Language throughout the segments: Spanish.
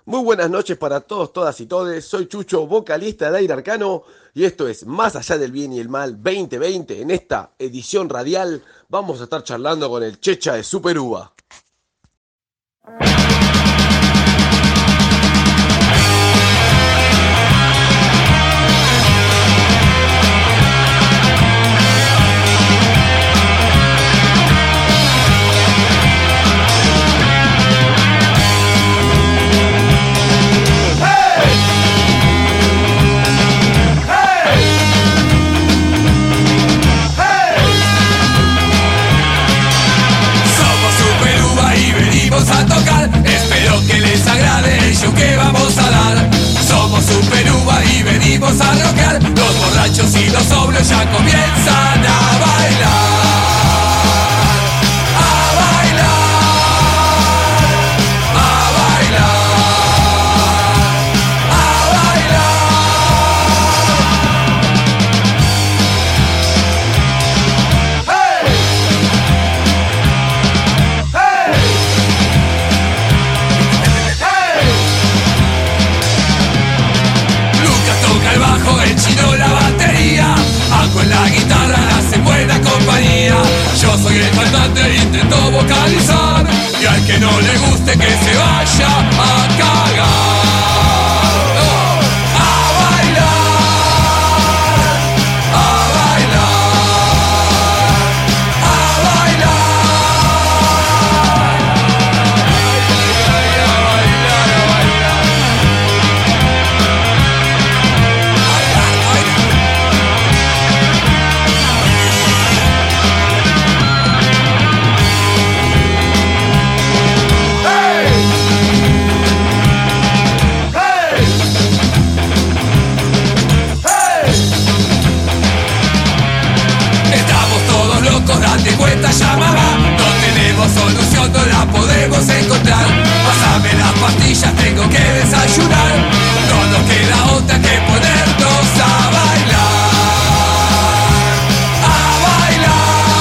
Muy buenas noches para todos, todas y todes. Soy Chucho, vocalista de Aire Arcano, y esto es Más allá del bien y el mal 2020. En esta edición radial vamos a estar charlando con el Checha de Super Uva. A tocar, espero que les agrade el show que vamos a dar. Somos Super Uva y venimos a rockear. Los borrachos y los sobrios ya comienzan a bailar. A bailar, a bailar, a bailar. El chino la batería, Aco en la guitarra, la hacen buena compañía. Yo soy el cantante e intento vocalizar, y al que no le guste que se vaya a cagar. A bailar, a bailar, a bailar. Date cuenta, ya mamá, no tenemos solución, no la podemos encontrar. Pásame las pastillas, tengo que desayunar. No nos queda otra que ponernos a bailar. A bailar,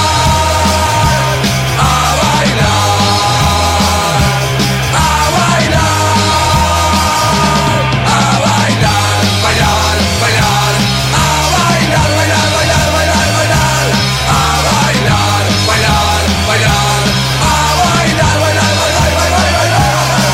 a bailar, a bailar, a bailar, bailar, bailar, a bailar, bailar, bailar, bailar, bailar, a bailar, bailar, bailar, a bailar, bailar, bailar, bailar, bailar.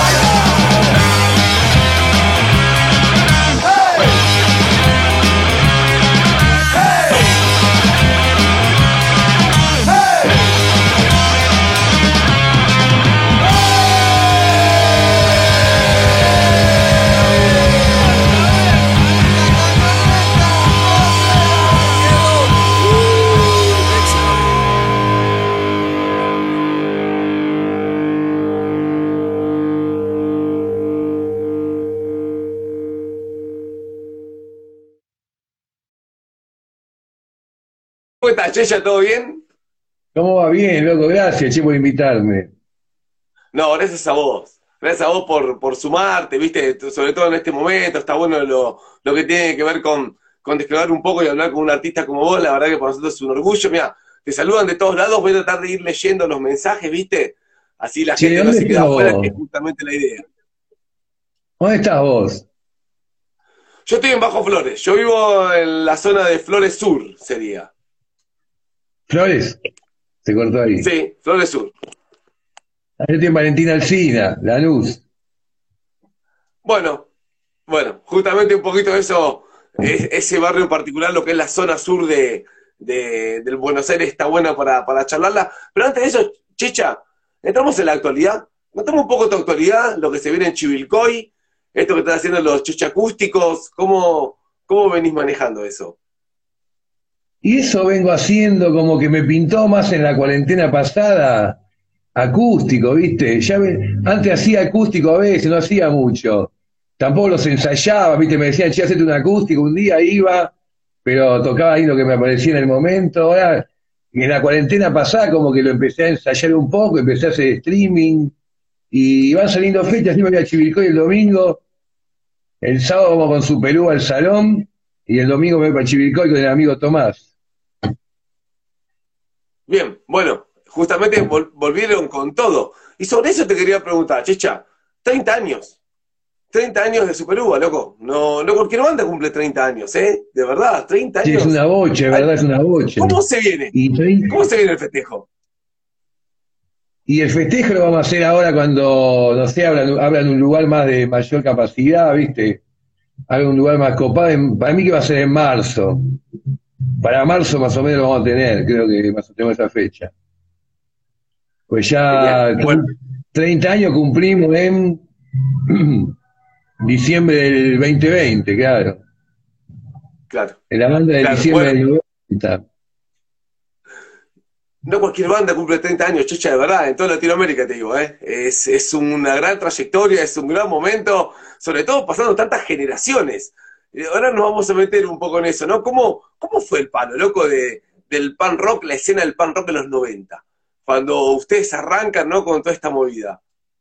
¿Cómo estás, Checha? ¿Todo bien? ¿Cómo va? Bien, loco, gracias, che, por invitarme. No, gracias a vos. Gracias a vos por sumarte, viste, sobre todo en este momento. Está bueno lo que tiene que ver con descargar un poco y hablar con un artista como vos. La verdad que para nosotros es un orgullo. Mira, te saludan de todos lados. Voy a tratar de ir leyendo los mensajes, viste. Así la Che, gente no ¿dónde se queda estás afuera, que vos? es justamente la idea. ¿Dónde estás vos? Yo estoy en Bajo Flores. Yo vivo en la zona de Flores Sur, sería. ¿Flores? Se cortó ahí. Sí, Flores Sur. Yo estoy en Valentina Alsina, Lanús. Bueno, justamente un poquito de eso, ese barrio en particular, lo que es la zona sur del Buenos Aires, está bueno para charlarla. Pero antes de eso, Chicha, entramos en la actualidad. Contame un poco tu actualidad, lo que se viene en Chivilcoy, esto que están haciendo los chichacústicos, ¿cómo venís manejando eso? Y eso vengo haciendo como que me pintó más en la cuarentena pasada, acústico, ¿viste? Antes hacía acústico a veces, no hacía mucho. Tampoco los ensayaba, ¿viste? Me decían, che, hacete un acústico, un día iba, pero tocaba ahí lo que me aparecía en el momento. Ahora, en la cuarentena pasada como que lo empecé a ensayar un poco, empecé a hacer streaming, y van saliendo fechas, sí me voy a Chivilcoy el domingo, el sábado vamos con Super Uva al salón, y el domingo me voy para Chivilcoy con el amigo Tomás. Bien, bueno, justamente volvieron con todo. Y sobre eso te quería preguntar, Chicha, 30 años. 30 años de Super Uva, loco. No, no cualquier banda cumple 30 años, ¿eh? De verdad, 30 Sí, años. es una boche, ¿verdad? Es una boche. ¿Cómo se viene? Y, ¿Cómo se viene el festejo? y el festejo lo vamos a hacer ahora cuando, no sé, abran un lugar más de mayor capacidad, ¿viste? Hagan un lugar más copado. Para mí que va a ser en marzo. Para marzo más o menos lo vamos a tener, creo que más o menos tenemos esa fecha. Pues Genial. ya Bueno, 30 años cumplimos en diciembre del 2020, claro. claro, En la banda de claro. diciembre Bueno, del 90. no cualquier banda cumple 30 años, Checha, de verdad, en toda Latinoamérica te digo, ¿eh? Es una gran trayectoria, es un gran momento, sobre todo pasando tantas generaciones. Ahora nos vamos a meter un poco en eso, ¿no? ¿Cómo fue el palo, loco, del punk rock, la escena del punk rock de los 90? Cuando ustedes arrancan, ¿no? Con toda esta movida.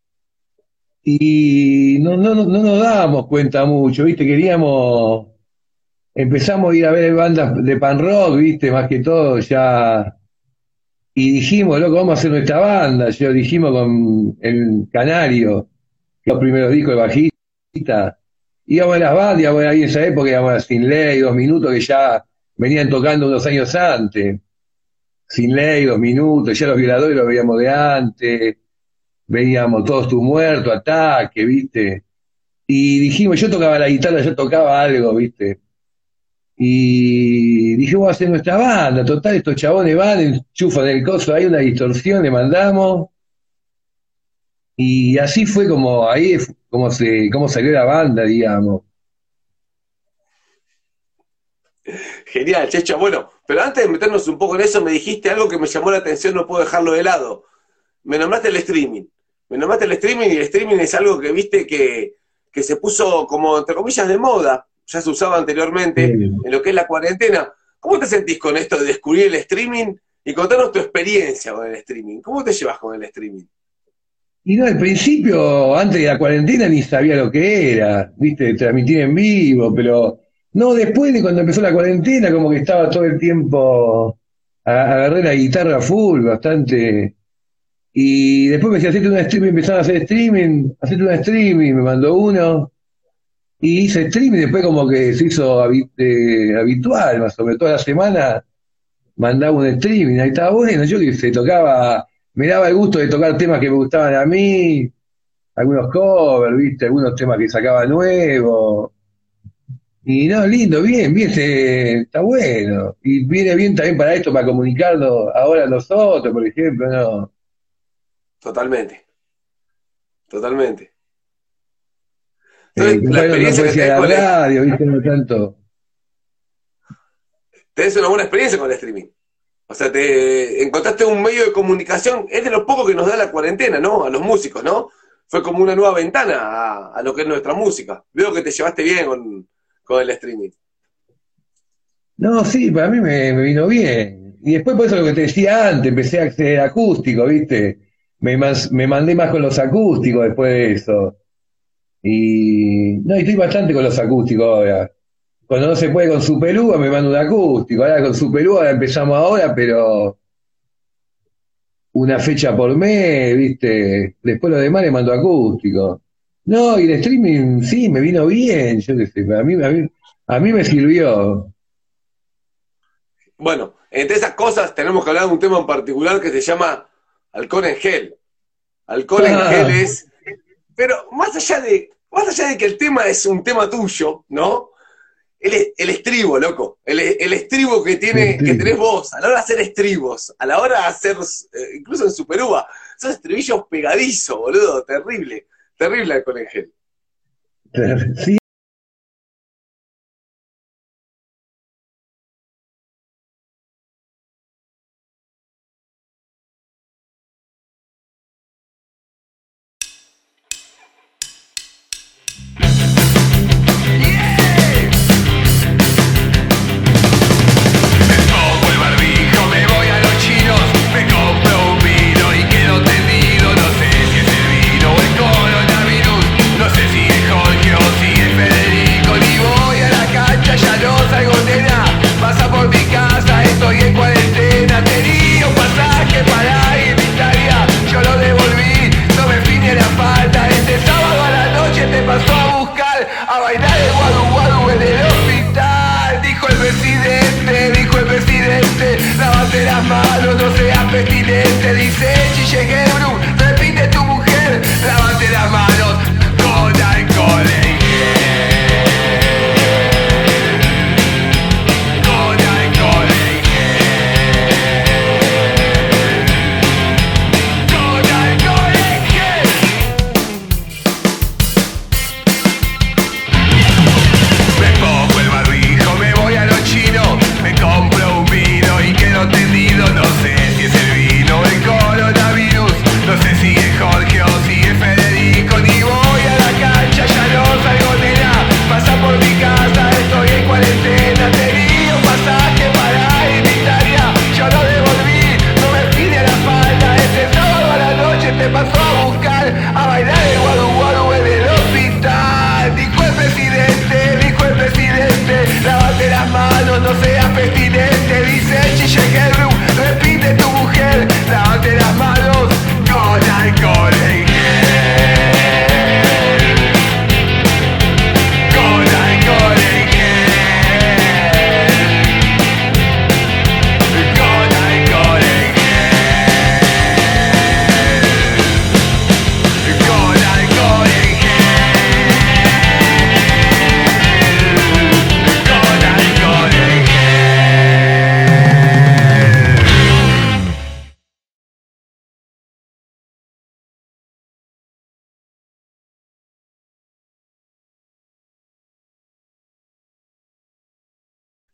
Y no nos dábamos cuenta mucho, ¿viste? Empezamos a ir a ver bandas de punk rock, ¿viste? Más que todo ya. Y dijimos, loco, vamos a hacer nuestra banda. Dijimos con el Canario, que los primeros discos de bajista. Íbamos a las bandas, íbamos ahí en esa época, íbamos a Sin Ley, 2 Minutos, que ya venían tocando unos años antes. Sin Ley, 2 Minutos, ya los Violadores los veíamos de antes, veíamos Todos Tus Muertos, Ataque, ¿viste? Y dijimos, yo tocaba la guitarra, yo tocaba algo, ¿viste? Y dije, vamos a hacer nuestra banda, total, estos chabones van, enchufan el coso, hay una distorsión, le mandamos, y así fue como, ahí como salió la banda, digamos. Genial, Checha. Bueno, pero antes de meternos un poco en eso, me dijiste algo que me llamó la atención, no puedo dejarlo de lado. Me nombraste el streaming. Me nombraste el streaming y el streaming es algo que viste que se puso como, entre comillas, de moda. Ya se usaba anteriormente en lo que es la cuarentena. ¿Cómo te sentís con esto de descubrir el streaming? Y contanos tu experiencia con el streaming. ¿Cómo te llevas con el streaming? Y no, al principio, antes de la cuarentena, ni sabía lo que era, ¿viste? Transmitir en vivo, pero no, después de cuando empezó la cuarentena, como que estaba todo el tiempo, agarré la guitarra full, bastante. Y después me decía, hacete un streaming, empezaron a hacer streaming, hacete un streaming, me mandó uno, y hice streaming, después como que se hizo habitual, más o menos, toda la semana mandaba un streaming, ahí estaba bueno, yo que se tocaba, me daba el gusto de tocar temas que me gustaban a mí, algunos covers, viste, algunos temas que sacaba nuevos, y no, lindo, bien, bien, está bueno, y viene bien también para esto, para comunicarnos ahora nosotros, por ejemplo, ¿no? Totalmente, totalmente. Entonces, la Compadre, no experiencia puede que ir tenés a con la radio, viste, no tanto. tenés una buena experiencia con el streaming. O sea, te encontraste un medio de comunicación, es de lo poco que nos da la cuarentena, ¿no? A los músicos, ¿no? Fue como una nueva ventana a lo que es nuestra música. Veo que te llevaste bien con el streaming. No, sí, para mí me vino bien. Y después por eso lo que te decía antes, empecé a acceder a acústico, ¿viste? Me mandé más con los acústicos después de eso. Y estoy bastante con los acústicos ahora. Cuando no se puede con Superúa me mando un acústico. Ahora con Superúa empezamos ahora, pero una fecha por mes, ¿viste? Después lo demás le mando acústico. No, y el streaming sí, me vino bien, yo qué sé, a mí me sirvió. Bueno, entre esas cosas tenemos que hablar de un tema en particular que se llama alcohol en gel. Alcohol en gel es... Pero más allá de que el tema es un tema tuyo, ¿no? El estribo, loco. El estribo que tenés vos, a la hora de hacer estribos, a la hora de hacer, incluso en Superuva, esos estribillos pegadizos, boludo, terrible. Terrible alcohol en gel. Sí, No sé si es Jorge o si es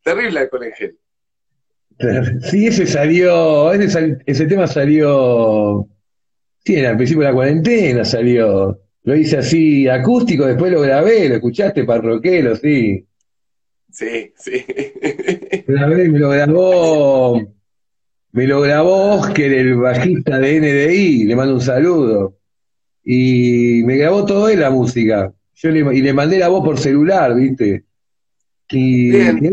Terrible alcohol en gel. Sí, ese tema salió, sí, al principio de la cuarentena salió. Lo hice así acústico, después lo grabé, lo escuchaste, parroquero, sí. Sí, sí. Lo grabé, me lo grabó Oscar, el bajista de NDI, le mando un saludo. Y me grabó todo él la música. Y le mandé la voz por celular, ¿viste? Y Bien,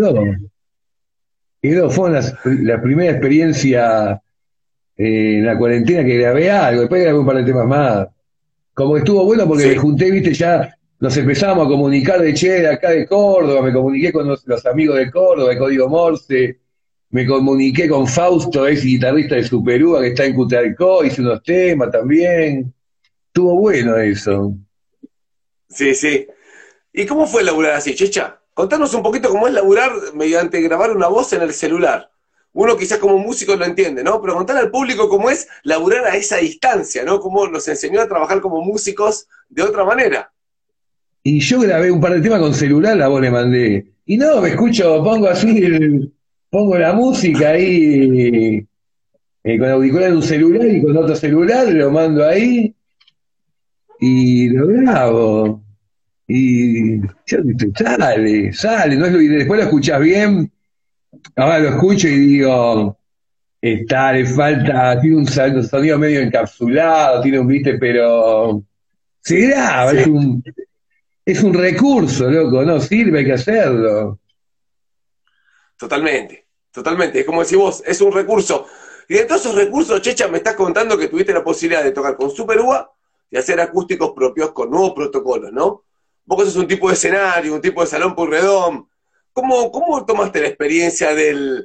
fue la primera experiencia en la cuarentena que grabé algo, después grabé un par de temas más. Como que estuvo bueno porque me sí, junté, viste, ya nos empezamos a comunicar de che, de acá de Córdoba, me comuniqué con los amigos de Córdoba, de Código Morse, me comuniqué con Fausto, ex guitarrista de Superúa, que está en Cutralcó, hice unos temas también. Estuvo bueno eso. sí, sí. ¿Y cómo fue laburar así, Checha? Contanos un poquito cómo es laburar mediante grabar una voz en el celular. Uno quizás como músico lo entiende, ¿no? Pero contar al público cómo es laburar a esa distancia, ¿no? Cómo nos enseñó a trabajar como músicos de otra manera. Y yo grabé un par de temas con celular, la voz le mandé. Y no, me escucho, pongo así, pongo la música ahí, con auricular en un celular y con otro celular, lo mando ahí y lo grabo. Y yo dije, sale, no es y después lo escuchás bien, ahora lo escucho y digo, le falta, tiene un sonido medio encapsulado, tiene un viste, pero se Sí, graba, sí, es un recurso, loco, no sirve, hay que hacerlo. totalmente, totalmente. Es como decís vos, es un recurso. Y de todos esos recursos, Checha, me estás contando que tuviste la posibilidad de tocar con Super UA y hacer acústicos propios con nuevos protocolos, ¿no? Vos que sos un tipo de escenario, un tipo de salón Purredón. ¿Cómo tomaste la experiencia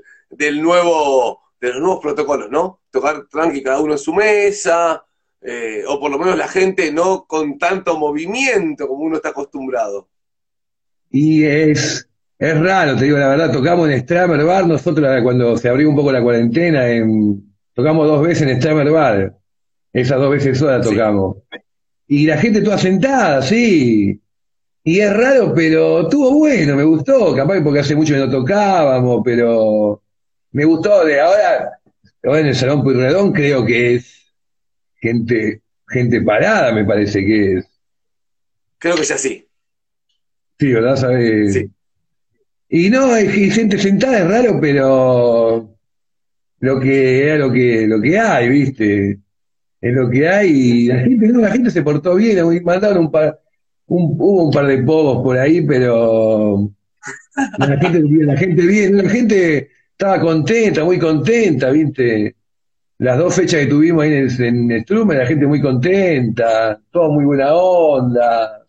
de los nuevos protocolos, ¿no? Tocar tranqui cada uno en su mesa, o por lo menos la gente no con tanto movimiento como uno está acostumbrado. Y es raro, te digo la verdad, tocamos en Stramer Bar, nosotros cuando se abrió un poco la cuarentena, tocamos 2 veces en Stramer Bar, esas 2 veces solas Sí, tocamos. Y la gente toda sentada, sí. Y es raro, pero estuvo bueno, me gustó, capaz porque hace mucho que no tocábamos, pero me gustó de ahora en el Salón Pueyrredón creo que es gente parada, me parece que es. creo que sea así. Sí, ¿verdad? ¿Sabe? Sí. Y no, es que gente sentada es raro, pero lo que era lo que hay, ¿viste? Es lo que hay y la gente, no, la gente se portó bien, mandaron hubo un par de pogos por ahí, pero la gente bien, la gente estaba contenta, muy contenta, ¿viste? Las 2 fechas que tuvimos ahí en Strumen, la gente muy contenta, todo muy buena onda,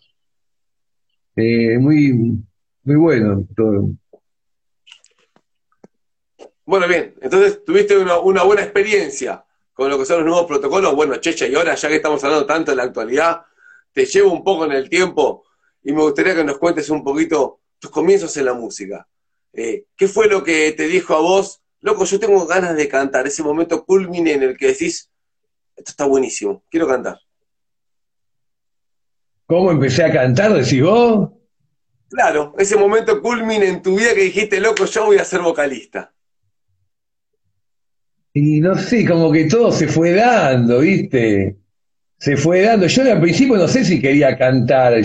muy, muy bueno todo. Bueno, bien, entonces tuviste una buena experiencia con lo que son los nuevos protocolos. Bueno, Checha, y ahora ya que estamos hablando tanto de la actualidad, te llevo un poco en el tiempo y me gustaría que nos cuentes un poquito tus comienzos en la música. ¿Qué fue lo que te dijo a vos? Loco, yo tengo ganas de cantar, ese momento culmine en el que decís, esto está buenísimo, quiero cantar. ¿Cómo empecé a cantar, decís vos? Claro, ese momento culmine en tu vida que dijiste, loco, yo voy a ser vocalista. Y no sé, como que todo se fue dando, ¿viste? Se fue dando. Yo al principio no sé si quería cantar.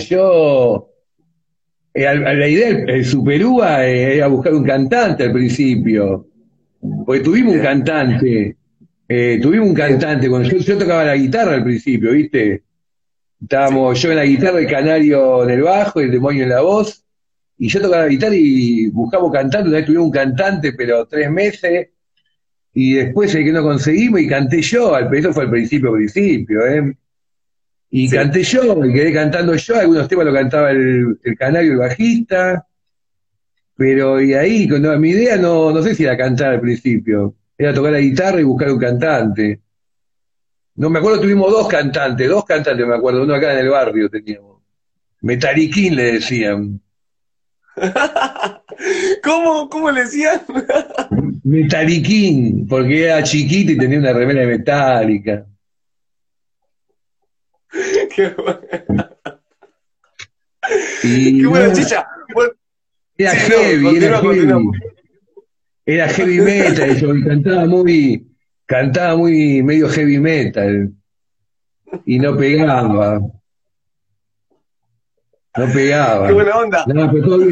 La idea del Superúa era buscar un cantante al principio. Porque Bien, tuvimos un bien, cantante, cuando yo tocaba la guitarra al principio, ¿viste? sí, Estábamos yo en la guitarra, el canario en el bajo, el demonio en la voz, y yo tocaba la guitarra y buscamos cantante, una vez tuvimos un cantante, pero 3 meses, y después el que no conseguimos y canté yo, eso fue al principio, ¿eh? Y sí. canté yo, y quedé cantando yo, algunos temas lo cantaba el canario, el bajista, pero y ahí, mi idea no sé si era cantar al principio, era tocar la guitarra y buscar un cantante. No me acuerdo, tuvimos dos cantantes me acuerdo, uno acá en el barrio teníamos. Metaliquín le decían. ¿Cómo le decían? Metaliquín, porque era chiquito y tenía una remera de metálica. Qué bueno, Y qué bueno, no, Chicha. Bueno, era sí, no, heavy, era continúa, continúa. heavy. Era heavy metal, yo cantaba muy medio heavy metal y no pegaba, no Qué pegaba. buena onda. No, pero todavía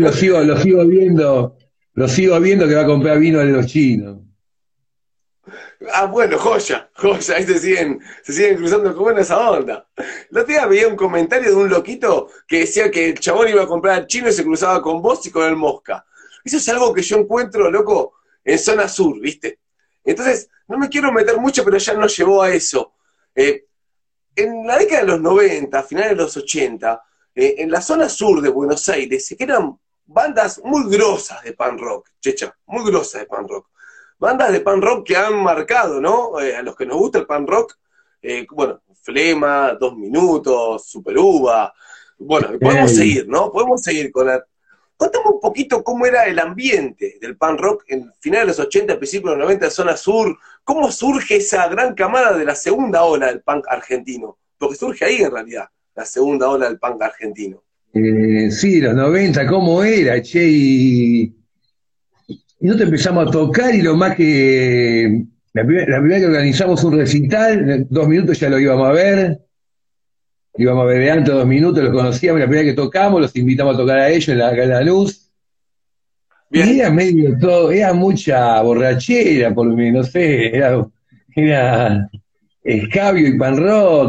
lo sigo viendo que va a comprar vino de los chinos. Ah, bueno, joya, joya, ahí se siguen cruzando como en esa onda. El otro día veía un comentario de un loquito que decía que el chabón iba a comprar al chino y se cruzaba con vos y con el Mosca. Eso es algo que yo encuentro, loco, en zona sur, ¿viste? Entonces, no me quiero meter mucho, pero ya nos llevó a eso. Eh, en la década de los 90, finales de los 80, en la zona sur de Buenos Aires se crean bandas muy grosas de pan rock, checha, muy grosas de pan rock. Bandas de pan rock que han marcado, ¿no? A los que nos gusta el pan rock, bueno, Flema, Dos Minutos, Super Uva, bueno, podemos Eh, seguir, ¿no? Podemos seguir con la... Contame un poquito cómo era el ambiente del pan rock en finales de los 80, principios de los 90, zona sur. ¿Cómo surge esa gran camada de la segunda ola del punk argentino? Porque surge ahí en realidad, la segunda ola del punk argentino. sí, los 90 ¿cómo era, che? Y nosotros empezamos a tocar y lo más que... la primera que organizamos un recital, en 2 minutos ya lo íbamos a ver de antes 2 minutos, los conocíamos, la primera que tocamos, los invitamos a tocar a ellos acá en la luz. Y Bien, era medio todo, era mucha borrachera, por mí, no sé, era escabio y pan rock,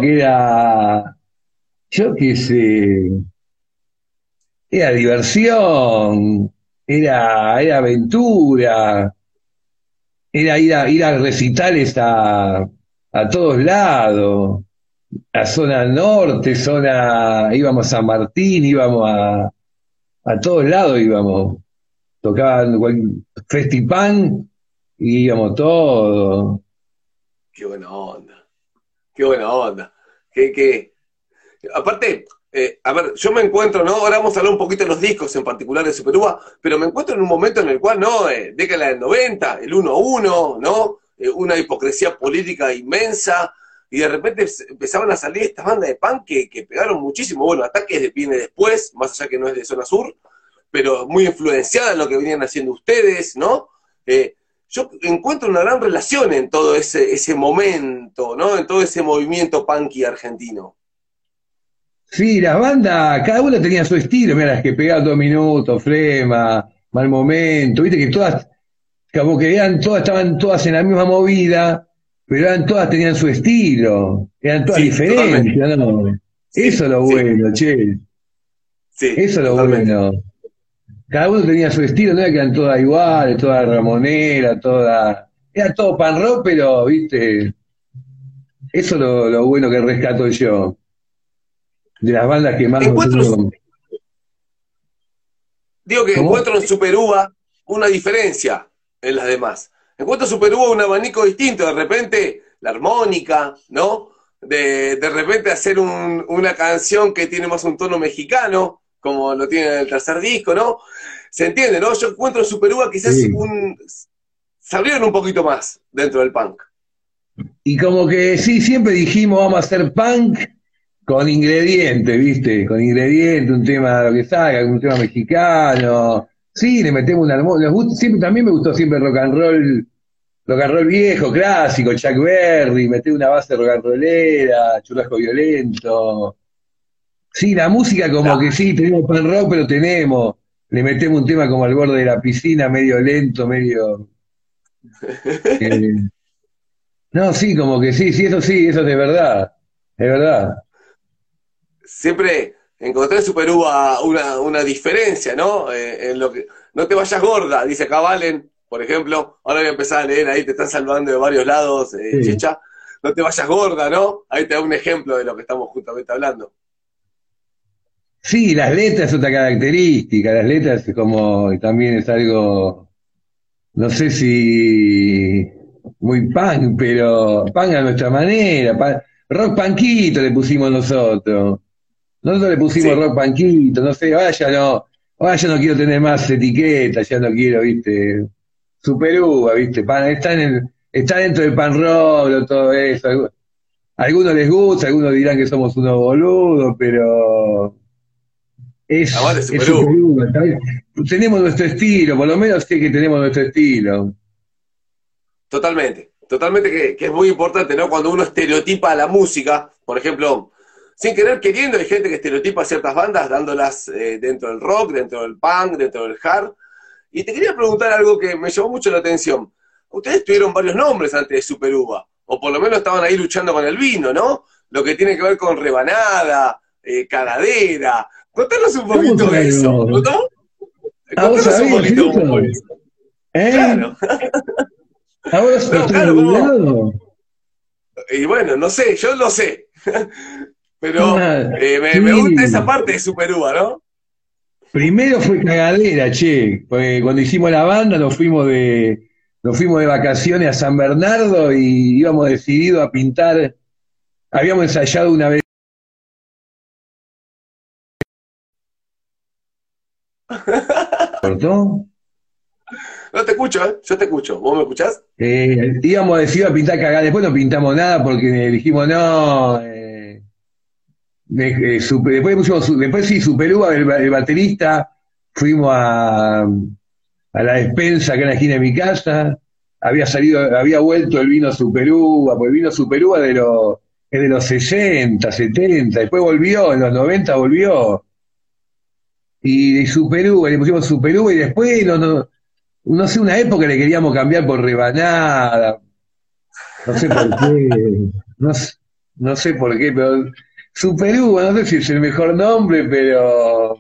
yo qué sé, era diversión, era aventura, era ir a recitales a todos lados, a zona norte, íbamos a San Martín, íbamos a todos lados íbamos, tocaban Festipan y íbamos todos. qué buena onda, qué buena onda. Que, aparte, a ver, yo me encuentro, ¿no? Ahora vamos a hablar un poquito de los discos, en particular de Superuva, pero me encuentro en un momento en el cual, ¿no? Década del 90, el 1-1, ¿no? Una hipocresía política inmensa, y de repente empezaban a salir estas bandas de punk que pegaron muchísimo. Bueno, Ataques viene después, más allá que no es de zona sur, pero muy influenciada en lo que venían haciendo ustedes, ¿no? Yo encuentro una gran relación en todo ese momento, ¿no? En todo ese movimiento punky argentino. Sí, las bandas, cada una tenía su estilo, mira, las que pegaban 2 minutos, Flema, Mal Momento, viste que todas, como que estaban todas en la misma movida, pero todas tenían su estilo, eran todas Sí, totalmente. diferentes, ¿no? Eso Sí, es lo sí, bueno, che, sí, eso es lo totalmente. bueno. Cada uno tenía su estilo, no era que eran todas iguales, todas ramonera, era todo pan rock, pero, viste, eso es lo bueno que rescato yo, de las bandas que más Encuentro, nosotros... digo que ¿Cómo? encuentro en Superuva una diferencia en las demás. Encuentro en Superuva un abanico distinto, de repente la armónica, ¿no? De repente hacer una canción que tiene más un tono mexicano, como lo tiene en el tercer disco, ¿no? Se entiende, ¿no? Yo encuentro en Superuva quizás Sí. se abrieron un poquito más dentro del punk. Y como que sí, siempre dijimos vamos a hacer punk con ingredientes, ¿viste? Con ingredientes, un tema lo que salga, un tema mexicano. Sí, le metemos una siempre también me gustó siempre rock and roll viejo, clásico, Chuck Berry, meter una base rock and rollera, churrasco violento. Sí, la música como que sí, tenemos pan rock, pero le metemos un tema como al borde de la piscina, medio lento, medio eh, no, sí, como que sí, eso es de verdad, es verdad. Siempre encontré en Superuva una diferencia, ¿no? En lo que. No te vayas gorda, dice acá Valen, por ejemplo. Ahora voy a empezar a leer ahí, te están saludando de varios lados, Sí. Checha. No te vayas gorda, ¿no? Ahí te da un ejemplo de lo que estamos justamente hablando. Sí, las letras es otra característica, las letras como también es algo, no sé si muy punk, pero punk a nuestra manera, rock punkito le pusimos nosotros. Nosotros le pusimos Sí, rock panquito, no sé, ahora ya no quiero tener más etiquetas, ya no quiero, viste, super uva, viste, está dentro del pan rock, todo eso. Algunos les gusta, algunos dirán que somos unos boludos, pero Aguante Es Super U. Superuva, ¿sabes? Tenemos nuestro estilo, por lo menos sé que tenemos nuestro estilo. Totalmente, totalmente que es muy importante, ¿no? Cuando uno estereotipa la música, por ejemplo, sin querer queriendo, hay gente que estereotipa ciertas bandas dándolas dentro del rock, dentro del punk, dentro del hard. Y te quería preguntar algo que me llamó mucho la atención. Ustedes tuvieron varios nombres antes de Superuva, o por lo menos estaban ahí luchando con el vino, ¿no? Lo que tiene que ver con rebanada, cagadera. Contanos un ¿Cómo poquito de eso, sabemos? ¿no? ¿A vos Contanos un sabías poquito cómo fue eso? eso. ¿Eh? Claro. ¿A vos lo No, tenés claro, ¿cómo? olvidado? Y bueno, no sé, yo lo sé. Pero Ah, me gusta esa sí. parte de Super Uva, ¿no? Primero fue cagadera, che, porque cuando hicimos la banda nos fuimos de vacaciones a San Bernardo y íbamos decididos a pintar, habíamos ensayado una vez, ¿cortó? No te escucho, ¿eh? Yo te escucho. ¿Vos me escuchás? Íbamos decididos a pintar cagada, después no pintamos nada porque dijimos no, después después sí, Superúa, el baterista, fuimos a la despensa que en la esquina de mi casa, había vuelto el vino Superúa, pues el vino Superúa es de los 60, 70, después volvió, en los 90 volvió, y Superúa, le pusimos Superúa y después, no sé, una época le queríamos cambiar por rebanada, no sé por qué, no, no sé por qué, pero Superúa, no sé si es el mejor nombre, pero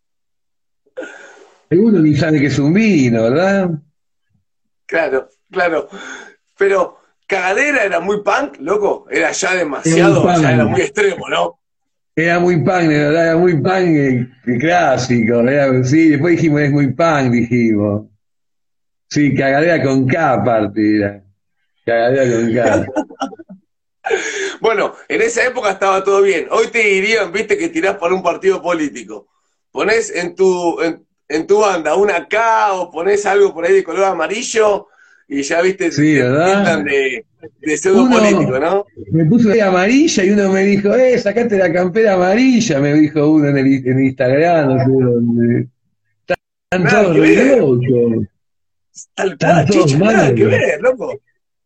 uno ni sabe que es un vino, ¿verdad? Claro, claro. Pero cagadera era muy punk, loco. Era ya Era muy demasiado, ya era punk. muy extremo, ¿no? Era muy punk, de verdad, era muy punk clásico. Sí, después dijimos, es muy punk, dijimos. Sí, cagadera con K aparte era. Cagadera con K. Bueno, en esa época estaba todo bien. Hoy te dirían, viste, que tirás por un partido político. Ponés en tu banda una K o ponés algo por ahí de color amarillo y ya, viste, Sí, te ¿verdad? tildan de pseudo político, Uno ¿no? me puso de amarilla y uno me dijo, sacate la campera amarilla, me dijo uno en Instagram, no sé dónde. Están Nada todos que re ver. locos, Tal están cual, todos chicho, nada que mal. ver, loco.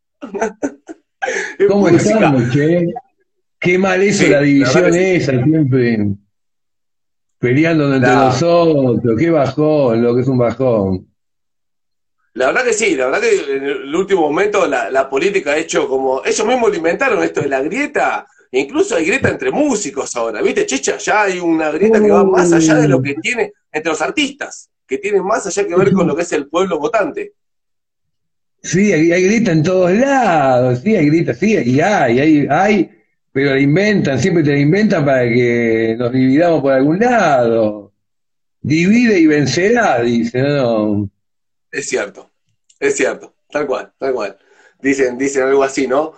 Es ¿Cómo música. estamos, che? Qué mal eso la Sí, la verdad división que sí. esa, siempre peleándonos entre La, nosotros, qué bajón, lo que es un bajón. la verdad que sí, la verdad que en el último momento la política ha hecho como. Ellos mismos lo inventaron esto de la grieta. E incluso hay grieta entre músicos ahora, ¿viste, Chicha? Ya hay una grieta que va más allá de lo Oh, que tiene entre los artistas, que tiene más allá que ver con lo eso- que es el pueblo votante. sí, hay grita en todos lados, sí, hay grita, sí, y pero la inventan, siempre te la inventan para que nos dividamos por algún lado. Divide y vencerá, dice, no. Es cierto, tal cual, tal cual. Dicen algo así, ¿no?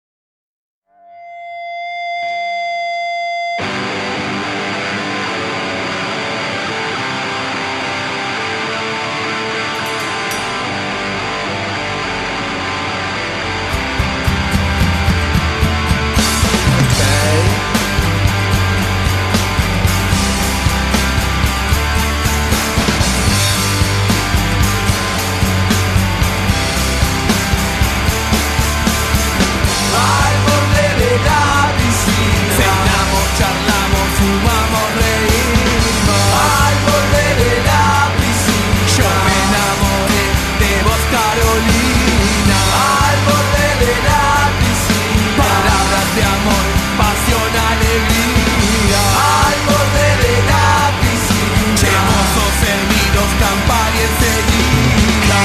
Al borde de la piscina cenamos, charlamos, fumamos, reímos. Al borde de la piscina yo me enamoré de vos, Carolina. Al borde de la piscina palabras de amor, pasión, alegría. Al borde de la piscina hermosos servidos, Campari enseguida.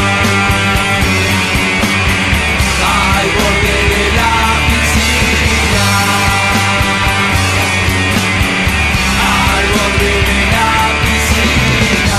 Al borde de la piscina, al borde de la piscina.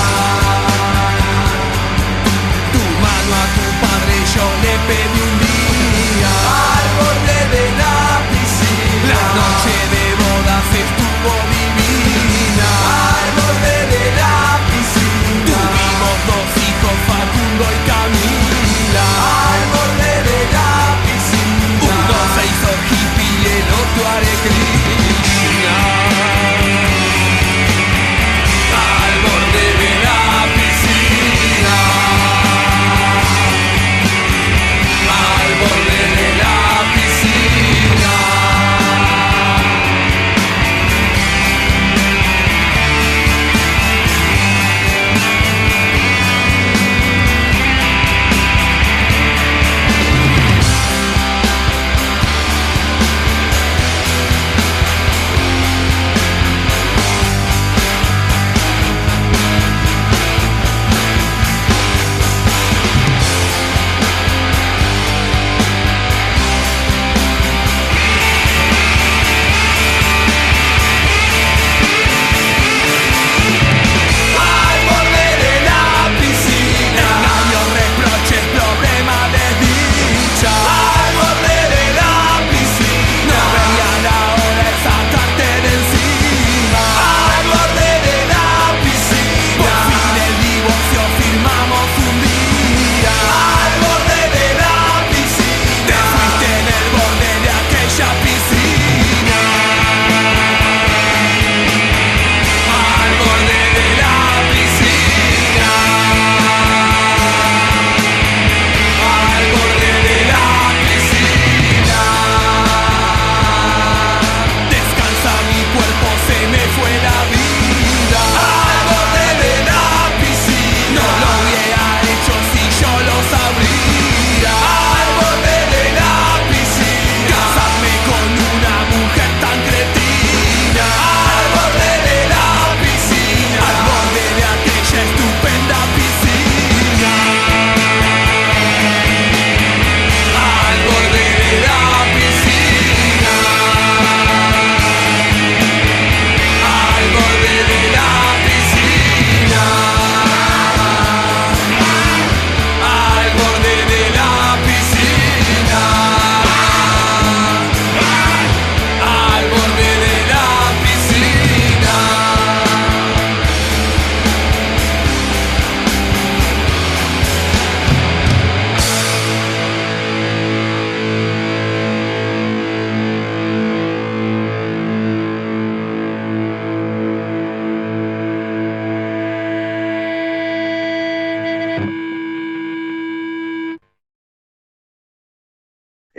Tu mano a tu padre yo le pedí un día. Al borde de la piscina, la noche de bodas estuvo divina. Al borde de la piscina, tuvimos dos hijos, Facundo y Camila. Al borde de la piscina, uno se hizo hippie y el otro Hare Krishna.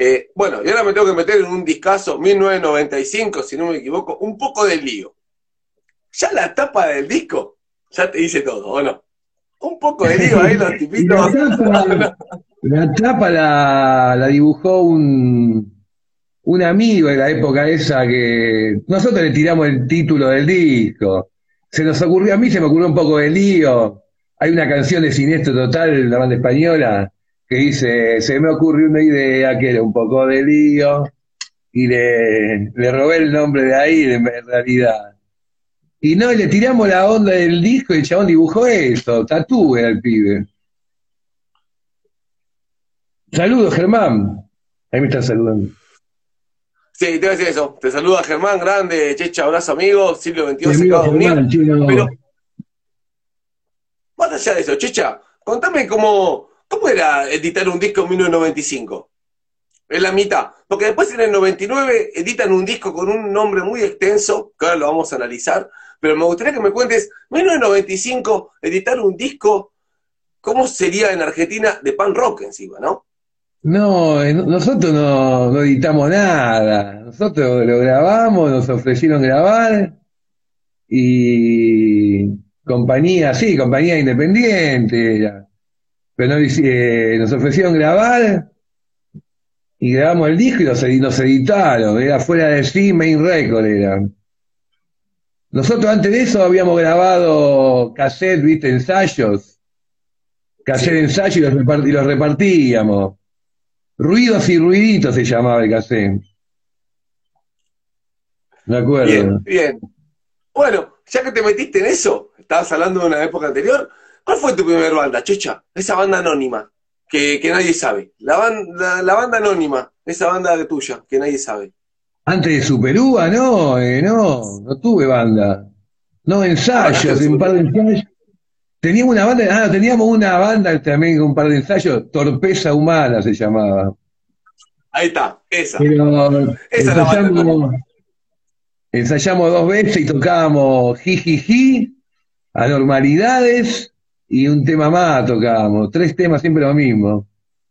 Bueno, y ahora me tengo que meter en un discazo 1995, si no me equivoco, un poco de lío. Ya la tapa del disco ya te dice todo, ¿o no? Un poco de lío ahí, los Y la tipitos. tapa, la tapa la dibujó un amigo de la época esa que nosotros le tiramos el título del disco. Se nos ocurrió, a mí se me ocurrió un poco de lío. Hay una canción de Siniestro Total, la banda española, que dice, se me ocurrió una idea que era un poco de lío, y le robé el nombre de ahí en realidad. Y no, le tiramos la onda del disco y el chabón dibujó eso, Tatú era el pibe. Saludos, Germán. Ahí me están saludando. Sí, te voy a decir eso. Te saluda Germán Grande, Checha, abrazo amigo, siglo Mi XXI se amigo acaba de unir. Germán, chino. Pero más allá de eso, Checha, contame cómo era editar un disco en 1995. En la mitad. Porque después en el 99 editan un disco con un nombre muy extenso, que ahora lo vamos a analizar, pero me gustaría que me cuentes, 1995, editar un disco, ¿cómo sería en Argentina de pan rock encima, no? No, nosotros no editamos nada. Nosotros lo grabamos, nos ofrecieron grabar y compañía, sí, compañía independiente era. Pero nos ofrecieron grabar y grabamos el disco y nos editaron. Era fuera de sí, Main Record era. Nosotros antes de eso habíamos grabado cassette, viste, ensayos. Cassette Sí. ensayos y los repartíamos. Ruidos y ruiditos se llamaba el cassette. Me Bien, acuerdo. bien. Bueno, ya que te metiste en eso, estabas hablando de una época anterior, ¿cuál fue tu primer banda, Checha? Esa banda anónima, que nadie sabe. La banda anónima, esa banda tuya, que nadie sabe. Antes de Superúa, no tuve banda. No, Arrancaste en ensayos, un par Superúa. de ensayos. Teníamos una banda también con un par de ensayos, Torpeza Humana se llamaba. Ahí está, esa. Pero Esa es la banda anónima. ensayamos dos veces y tocábamos Jijiji, Anormalidades y un tema más tocábamos. Tres temas siempre lo mismo.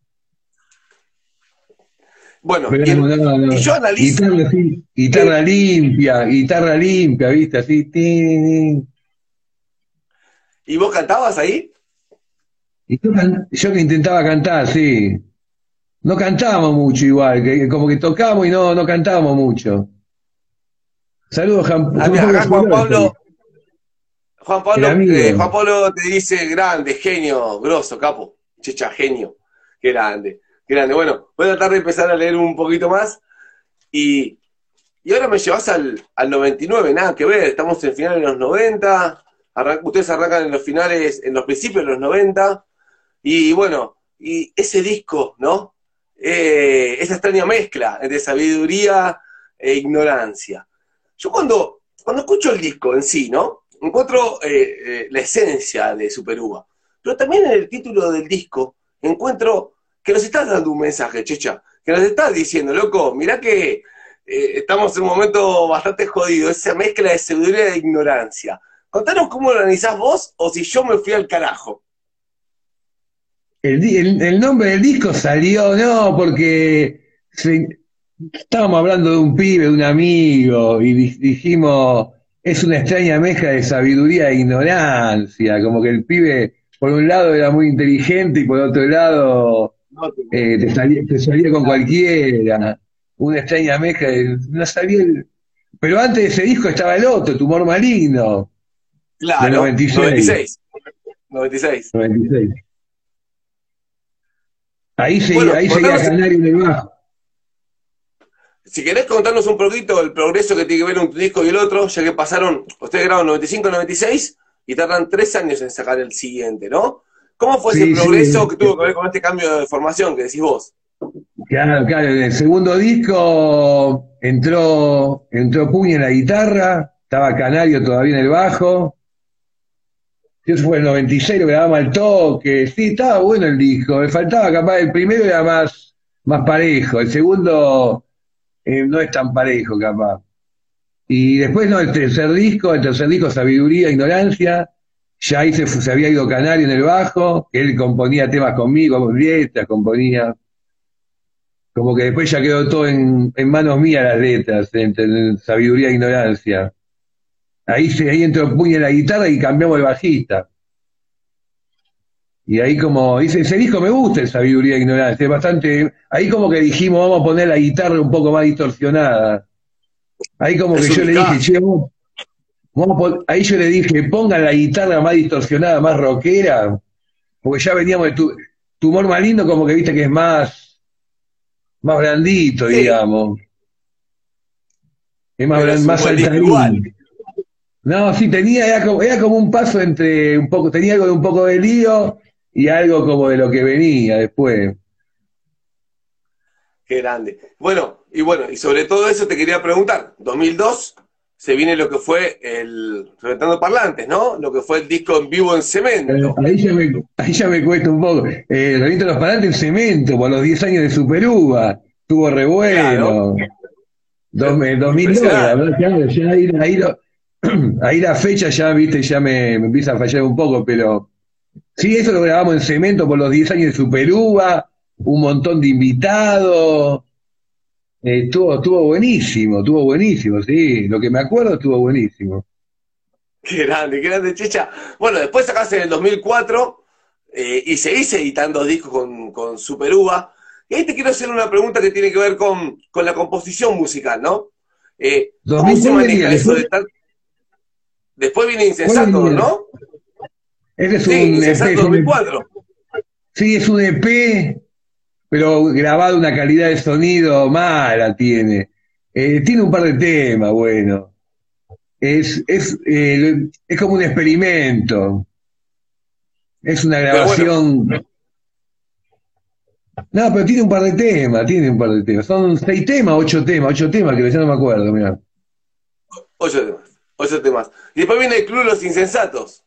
Bueno, Pero y no. yo analizo. Guitarra, sí, eh, guitarra limpia, ¿viste? Así. Tin. ¿Y vos cantabas ahí? Y yo que intentaba cantar, sí. No cantábamos mucho igual, como que tocábamos y no cantábamos mucho. Saludos, Ah, Juan mira, Pablo acá Flores, ahí, el Juan amigo. Pablo te dice grande, genio, grosso, capo, checha, genio, qué grande, qué grande. Bueno, voy a tratar de empezar a leer un poquito más y, y ahora me llevas al 99, nada que ver, estamos en finales de los 90, ustedes arrancan en los finales, en los principios de los 90 y bueno, y ese disco, ¿no? Esa extraña mezcla entre sabiduría e ignorancia. Yo cuando escucho el disco en sí, ¿no? Encuentro la esencia de Superuva. Pero también en el título del disco encuentro que nos estás dando un mensaje, Checha. Que nos estás diciendo, loco, mirá que estamos en un momento bastante jodido. Esa mezcla de sabiduría e ignorancia. Contanos cómo lo organizás vos o si yo me fui al carajo. El nombre del disco salió, no, porque estábamos hablando de un pibe, de un amigo, y dijimos, es una extraña mezcla de sabiduría e ignorancia, como que el pibe, por un lado, era muy inteligente y por otro lado, No te te salía con cualquiera, una extraña mezcla, no sabía pero antes de ese disco estaba el otro, Tumor Maligno, del Claro, 96, 96. 96. 96. Bueno, Ahí seguía contanos, Canario en el bajo. si querés contarnos un poquito el progreso que tiene que ver un disco y el otro, ya que pasaron, ustedes grabaron 95, 96 y tardan 3 años en sacar el siguiente, ¿no? ¿Cómo fue ese Sí, progreso que sí, tuvo que ver con este cambio de formación que decís vos? claro. En el segundo disco entró Puña en la guitarra, estaba Canario todavía en el bajo. Eso fue el 96, lo grabamos al toque. Sí, estaba bueno el disco. Me faltaba capaz, el primero era más parejo, el segundo no es tan parejo capaz. Y después no, el tercer disco, Sabiduría, Ignorancia, ya ahí se había ido Canario en el bajo, que él componía temas conmigo, con letras, componía. como que después ya quedó todo en manos mías las letras, entre sabiduría e ignorancia. Ahí entró Puña en la guitarra y cambiamos el bajista. Y ahí como, ese disco me gusta, el Sabiduría e Ignorancia, es bastante, ahí como que dijimos, vamos a poner la guitarra un poco más distorsionada. Ahí como que Es yo le dije, ubicado. che, ahí yo le dije, pongan la guitarra más distorsionada, más rockera, porque ya veníamos de tu humor más lindo, como que viste que es más blandito, Sí, digamos, es pero es un más buen disco igual. saltarín. No, sí, era como un paso entre un poco, tenía algo de un poco de lío y algo como de lo que venía después. Qué grande. Bueno, y sobre todo eso te quería preguntar. 2002 se viene lo que fue el Reventando Parlantes, ¿no? Lo que fue el disco en vivo en cemento. Ahí ya me cuesta un poco. Reviento los Parantes en cemento, por los 10 años de Super Uva. Estuvo re Claro, bueno. 2002, la impresionante. verdad, claro, ya ahí la fecha ya, viste, ya me empieza a fallar un poco, pero sí, eso lo grabamos en cemento por los 10 años de Super Uva, un montón de invitados. Estuvo buenísimo, sí. Lo que me acuerdo estuvo buenísimo. Qué grande, Checha. Bueno, después sacaste en el 2004 y seguís editando discos con Super Uva. Y ahí te quiero hacer una pregunta que tiene que ver con la composición musical, ¿no? ¿Cómo se 2000, ¿cuál venía? maneja eso de tal? Después viene ¿Cuál Insensato, venía? ¿no? Ese es Sí, un EP, Insensato 2004. sí, es un EP, pero grabado una calidad de sonido mala tiene. Tiene un par de temas, bueno. Es como un experimento. Es una Pero bueno, grabación. No, pero tiene un par de temas. Son 6 temas, 8 temas, que ya no me acuerdo, mira. 8 temas. 8 temas. Y después viene el Club de los Insensatos.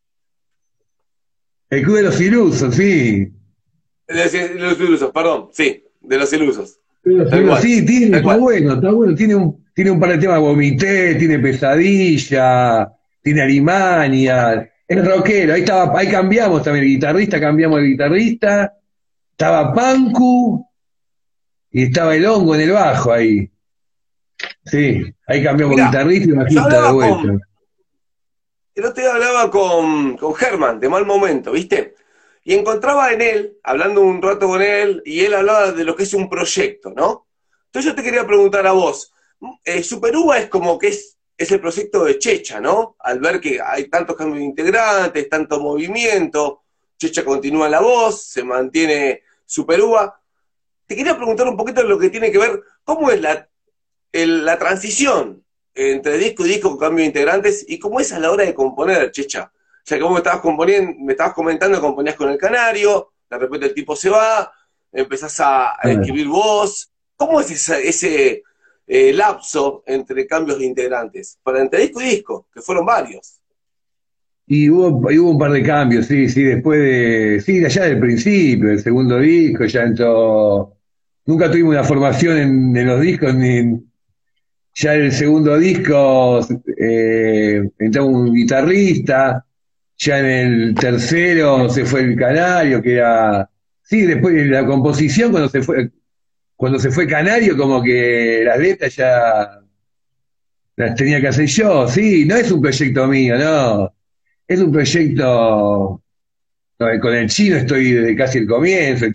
El Club de los Ilusos, sí. De los ilusos, perdón. Sí, de los ilusos. Tal Pero cual. sí, Tal cual. está bueno, tiene un par de temas, Vomité, tiene Pesadilla, tiene Arimania, es rockero, ahí cambiamos también cambiamos el guitarrista, estaba Panku y estaba el hongo en el bajo ahí. Sí, ahí cambiamos Mirá, guitarrista y yo bajista de hablaba vuelta. el otro día hablaba con Germán, de Mal Momento, ¿viste? Y encontraba en él, hablando un rato con él, y él hablaba de lo que es un proyecto, ¿no? Entonces yo te quería preguntar a vos, Superuva es como que es el proyecto de Checha, ¿no? Al ver que hay tantos cambios de integrantes, tanto movimiento, Checha continúa en la voz, se mantiene Superuva. Te quería preguntar un poquito de lo que tiene que ver, ¿cómo es la transición entre disco y disco con cambio de integrantes y cómo es a la hora de componer, Checha? Ya que vos me estabas comentando que componías con el Canario, de repente el tipo se va, empezás a escribir vos. ¿Cómo es ese lapso entre cambios de integrantes? Para entre disco y disco, que fueron varios. Y hubo un par de cambios, sí, sí, sí, de allá del principio, del segundo disco, ya entró, nunca tuvimos una formación en los discos, ya en el segundo disco entró un guitarrista, ya en el tercero se fue el Canario, que era, sí, después de la composición, cuando se fue Canario, como que las letras ya las tenía que hacer yo, sí, no es un proyecto mío, no, es un proyecto, con el chino estoy desde casi el comienzo,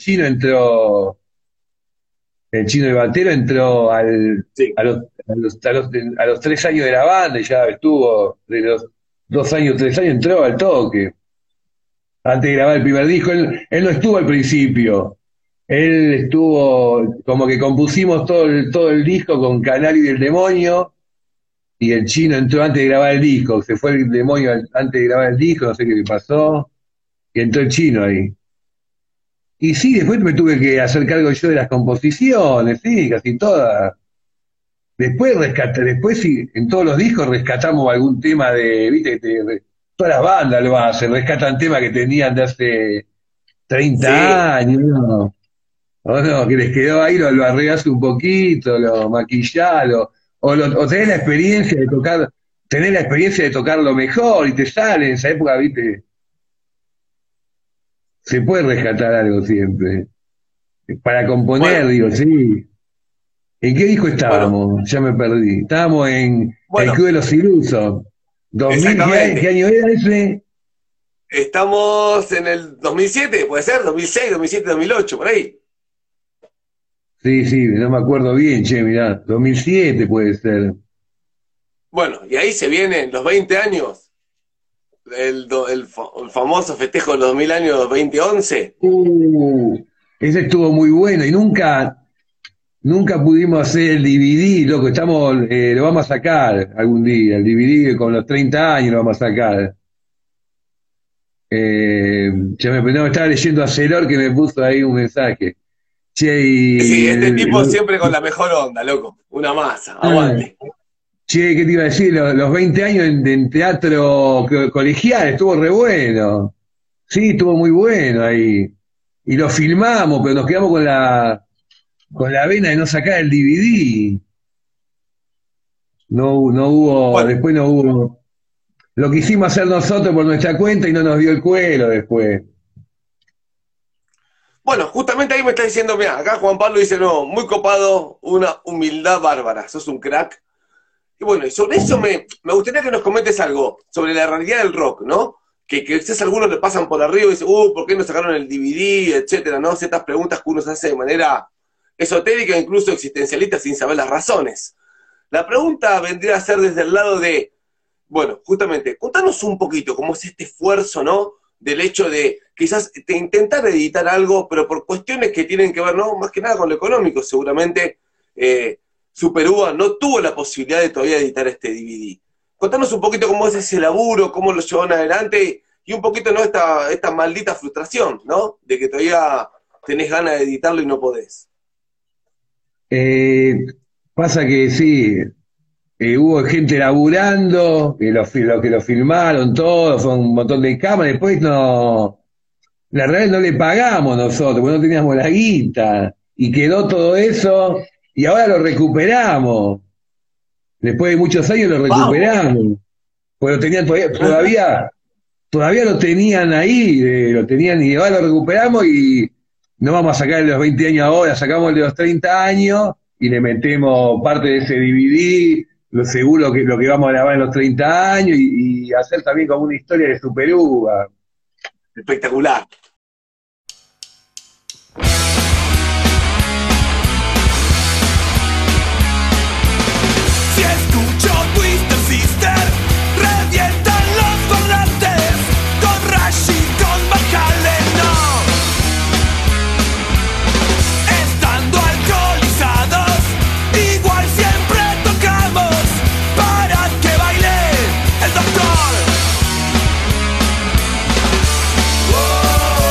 el chino de batero entró Sí. a los 3 años de la banda y ya estuvo, de los 2 años, 3 años, entró al toque, antes de grabar el primer disco. Él no estuvo al principio, él estuvo, como que compusimos todo el disco con Canario y el Demonio, y el chino entró antes de grabar el disco, se fue el demonio antes de grabar el disco, no sé qué le pasó, y entró el chino ahí. Y sí, después me tuve que hacer cargo yo de las composiciones, sí, casi todas. Después sí, en todos los discos rescatamos algún tema viste, todas las bandas lo hacen, rescatan temas que tenían de hace Sí, 30 años, ¿no? O no, que les quedó ahí, lo arreglás un poquito, lo maquillás, o tenés la experiencia de tocarlo mejor y te sale en esa época, viste, se puede rescatar algo siempre. Para componer, Bueno, digo, sí. ¿En qué disco bueno, estábamos? Ya me perdí. Estábamos en El bueno, Club de los Ilusos. ¿2000? ¿Qué exactamente. año era ese? Estamos en el 2007, puede ser, 2006, 2007, 2008, por ahí. Sí, sí, no me acuerdo bien, che, mirá. 2007 puede ser. Bueno, y ahí se vienen los 20 años, el famoso festejo de los 2000 años 2011. Uh, ese estuvo muy bueno y nunca pudimos hacer el DVD, loco. Lo vamos a sacar algún día. El DVD con los 30 años lo vamos a sacar. Ya no, estaba leyendo a Celor que me puso ahí un mensaje. Che, Sí, este tipo siempre con la mejor onda, loco. Una masa, ah, aguante. che, ¿qué te iba a decir? Los 20 años en teatro colegial, estuvo re bueno. Sí, estuvo muy bueno ahí. Y lo filmamos, pero nos quedamos con la vena de no sacar el DVD. No hubo, Bueno, después no hubo. Lo quisimos hacer nosotros por nuestra cuenta y no nos dio el cuero después. bueno, justamente ahí me está diciendo, mira, acá Juan Pablo dice, no, muy copado, una humildad bárbara, sos un crack. Y bueno, y sobre eso me gustaría que nos comentes algo, sobre la realidad del rock, ¿no? Que quizás algunos le pasan por arriba y dicen, ¿por qué no sacaron el DVD, etcétera, ¿no? Ciertas preguntas que uno se hace de manera esotérica, incluso existencialista, sin saber las razones. La pregunta vendría a ser desde el lado de, bueno, justamente, contanos un poquito cómo es este esfuerzo, ¿no? Del hecho de quizás de intentar editar algo, pero por cuestiones que tienen que ver, ¿no? Más que nada con lo económico, seguramente Super Uva no tuvo la posibilidad de todavía editar este DVD. Contanos un poquito cómo es ese laburo, cómo lo llevan adelante y un poquito, ¿no? Esta maldita frustración, ¿no? De que todavía tenés ganas de editarlo y no podés. Eh, Pasa que sí, hubo gente laburando, que lo filmaron todo, fue un montón de cámaras, después no, la realidad no le pagamos nosotros, porque no teníamos la guita, y quedó todo eso, y ahora lo recuperamos, después de muchos años lo ¡Vamos! recuperamos, porque lo tenían todavía lo tenían ahí, lo tenían y ahora lo recuperamos y no vamos a sacar el de los 20 años ahora, sacamos el de los 30 años y le metemos parte de ese DVD, lo seguro que lo que vamos a grabar en los 30 años y hacer también como una historia de Superuva. Espectacular. Si escucho Twister Sister, revientan los parlantes con Rush y con Van Halen, no. Estando alcoholizados, igual siempre tocamos para que baile el doctor. Oh,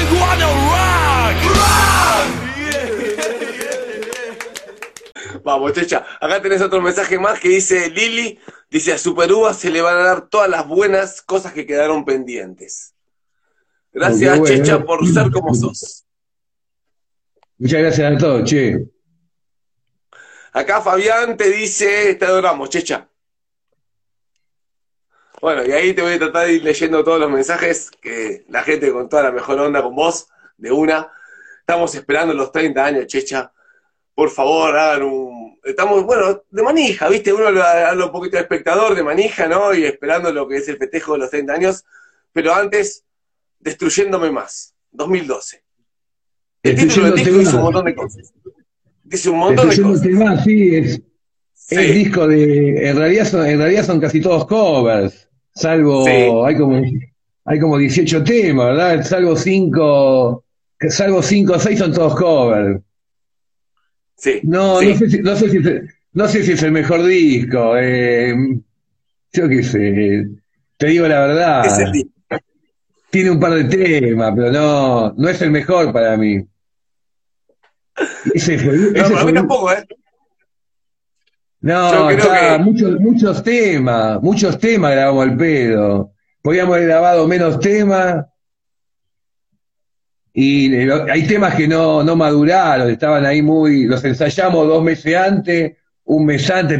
wanna rock. Vamos, Checha. Acá tenés otro mensaje más que dice Lili. Dice, a Super Uva se le van a dar todas las buenas cosas que quedaron pendientes. Gracias, bueno. Checha, por ser como sos. Muchas gracias a todos, che. Acá Fabián te dice, te adoramos, Checha. Bueno, y ahí te voy a tratar de ir leyendo todos los mensajes que la gente con toda la mejor onda con vos, de una. Estamos esperando los 30 años, Checha. Por favor, hagan un... Estamos, bueno, de manija, ¿viste? Uno habla un poquito de espectador, de manija, ¿no? Y esperando lo que es el festejo de los 30 años. Pero antes, Destruyéndome Más, 2012. El título del disco dice un montón de cosas. Dice un montón de cosas. Más, sí, es Sí. disco de... En realidad son casi todos covers. Salvo... Sí. Hay como 18 temas, ¿verdad? Salvo 5 o 6 son todos covers. Sí. No, Sí. no sé si es el mejor disco. Yo qué sé. Te digo la Es el verdad. disco. Tiene un par de temas, pero no es el mejor para mí. Ese fue, No, ese para mí fue- tampoco, ¿eh? Yo No, creo está, que... muchos temas grabamos al pedo. Podíamos haber grabado menos temas y hay temas que no maduraron, estaban ahí los ensayamos 2 meses antes, un mes antes,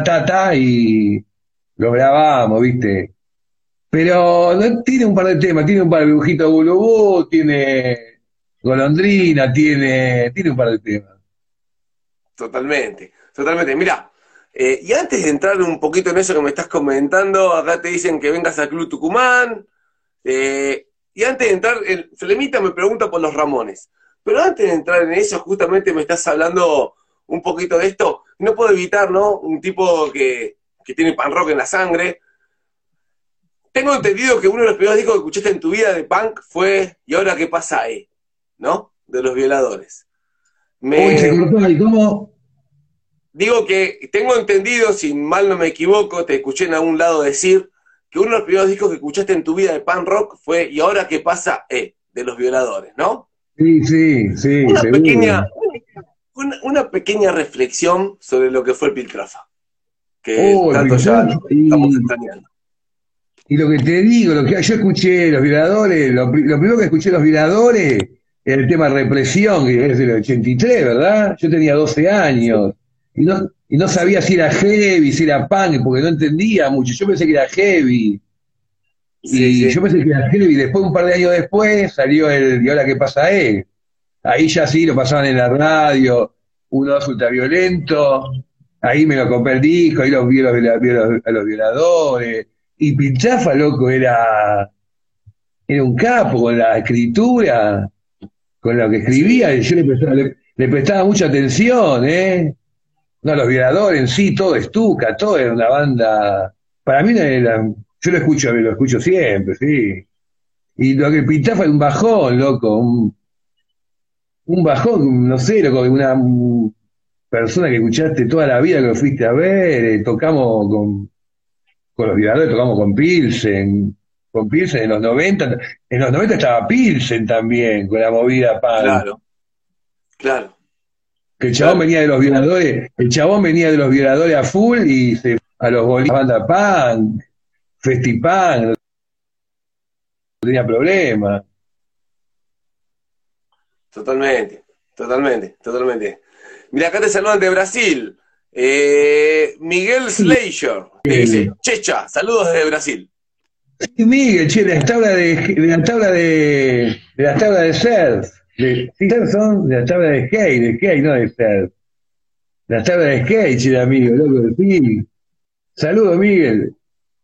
y los grabamos, ¿viste? Pero tiene un par de temas, tiene un par de dibujitos de Bulubú, tiene Golondrina, tiene un par de temas. Totalmente, totalmente. Mira, y antes de entrar un poquito en eso que me estás comentando, acá te dicen que vengas al Club Tucumán. Y antes de entrar, el Flemita me pregunta por los Ramones. Pero antes de entrar en eso, justamente me estás hablando un poquito de esto. No puedo evitar, ¿no? Un tipo que tiene pan rock en la sangre. Tengo entendido que uno de los primeros discos que escuchaste en tu vida de punk fue ¿Y ahora qué pasa ahí? ¿No? De Los Violadores. Hoy se Me, cortó, ¿y cómo? Digo que tengo entendido, si mal no me equivoco, te escuché en algún lado decir que uno de los primeros discos que escuchaste en tu vida de punk rock fue ¿Y ahora qué pasa? De Los Violadores, ¿no? Sí, Una seguro. pequeña, una pequeña reflexión sobre lo que fue el Piltrafa, que Oh, tanto ya lo estamos y, extrañando. y lo que te digo, lo que yo escuché Los Violadores, lo primero que escuché Los Violadores era el tema Represión, que es del 83, ¿verdad? Yo tenía 12 años y no sabía si era heavy, si era punk, porque no entendía mucho. Yo pensé que era heavy. Sí, Y sí, yo pensé que era heavy. Después, un par de años después, salió el ¿Y ahora qué pasa? Ahí ya sí, lo pasaban en la radio, uno dos ultraviolento. Ahí me lo compré el disco, ahí a los violadores. Y Pinchafa, loco, era un capo con la escritura, con lo que escribía. sí, Y yo le prestaba mucha atención, ¿eh? No, los violadores en sí, todo Estuca, todo era una banda. Para mí, yo lo escucho siempre, sí. Y lo que Pinchafa era un bajón, loco, un bajón, no sé, loco, una persona que escuchaste toda la vida, que lo fuiste a ver, tocamos con los violadores, tocamos con Pilsen en los 90 estaba Pilsen también, con la movida punk, claro, claro, que claro. el chabón venía de los violadores a full y se a los boliches, banda punk, festipunk, no tenía problema. Totalmente, totalmente, totalmente. Mira, acá te saludan de Brasil. Miguel Slayer te dice, Checha, saludos desde Brasil. Sí, Miguel, che, de la tabla de surf. Sí, surf son de la tabla de skate, no de surf. La tabla de skate, che, amigo, loco, sí. Saludos, Miguel.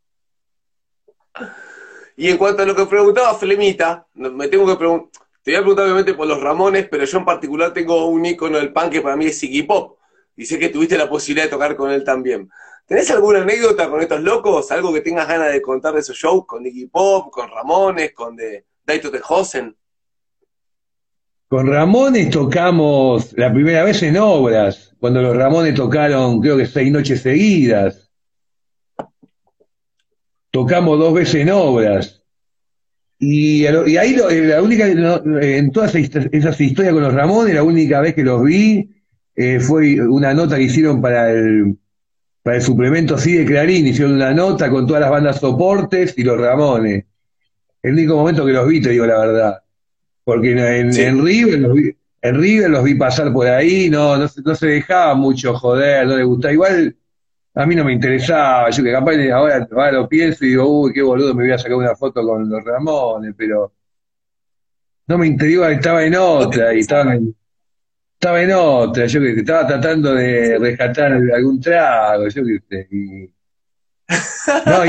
Y en cuanto a lo que preguntaba Flemita, me tengo que preguntar, te voy a preguntar obviamente por los Ramones, pero yo en particular tengo un ícono del punk que para mí es Iggy Pop. Y sé que tuviste la posibilidad de tocar con él también. ¿Tenés alguna anécdota con estos locos? ¿Algo que tengas ganas de contar de esos shows? ¿Con Iggy Pop, con Ramones, con de Daito de Hosen? Con Ramones tocamos la primera vez en Obras, cuando los Ramones tocaron, creo que 6 noches seguidas. Tocamos 2 veces en Obras. Y ahí la única, en todas esas historias con los Ramones, la única vez que los vi fue una nota que hicieron para el suplemento Sí de Clarín, hicieron una nota con todas las bandas soportes y los Ramones. El único momento que los vi, te digo la verdad. Porque Sí. En River los vi pasar por ahí, no se dejaba mucho joder, no le gustaba. Igual a mí no me interesaba, yo que capaz ahora lo pienso y digo, uy, qué boludo, me voy a sacar una foto con los Ramones, pero no me interesaba, estaba en ¿No te otra, interesaba? estaba en otra, yo que estaba tratando de Sí. rescatar algún trago, yo que sé. No,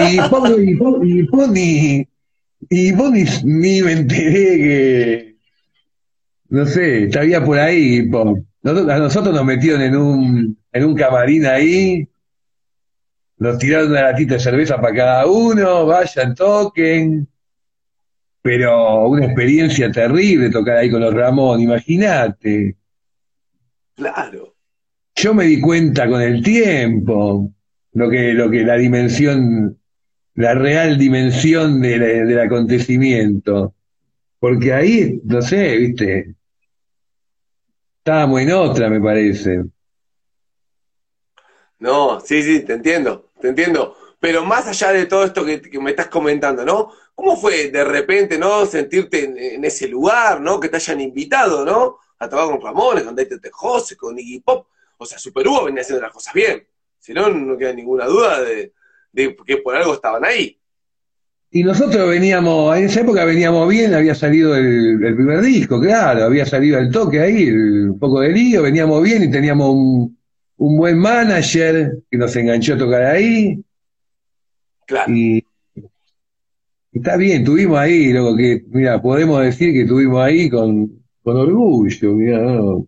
y vos ni me enteré que, no sé, estaría por ahí, Pop. A nosotros nos metieron en un camarín ahí, nos tiraron una latita de cerveza para cada uno, vayan, toquen, pero una experiencia terrible tocar ahí con los Ramón, imagínate. Claro. Yo me di cuenta con el tiempo lo que la dimensión, la real dimensión del acontecimiento. Porque ahí, no sé, viste, estábamos en otra, me parece. No, sí, sí, te entiendo, te entiendo. Pero más allá de todo esto que me estás comentando, ¿no? ¿Cómo fue de repente, ¿no? Sentirte en ese lugar, ¿no? Que te hayan invitado, ¿no? A trabajar con Ramones, con Dayton José, con Iggy Pop. O sea, Super Hugo venía haciendo las cosas bien. Si no, no queda ninguna duda de que por algo estaban ahí. Y nosotros veníamos, en esa época veníamos bien, había salido el primer disco, claro, había salido el toque ahí, un poco de lío, veníamos bien y teníamos un buen manager que nos enganchó a tocar ahí. Claro. Y está bien, tuvimos ahí, lo que, mira, podemos decir que tuvimos ahí con orgullo, mira, ¿no?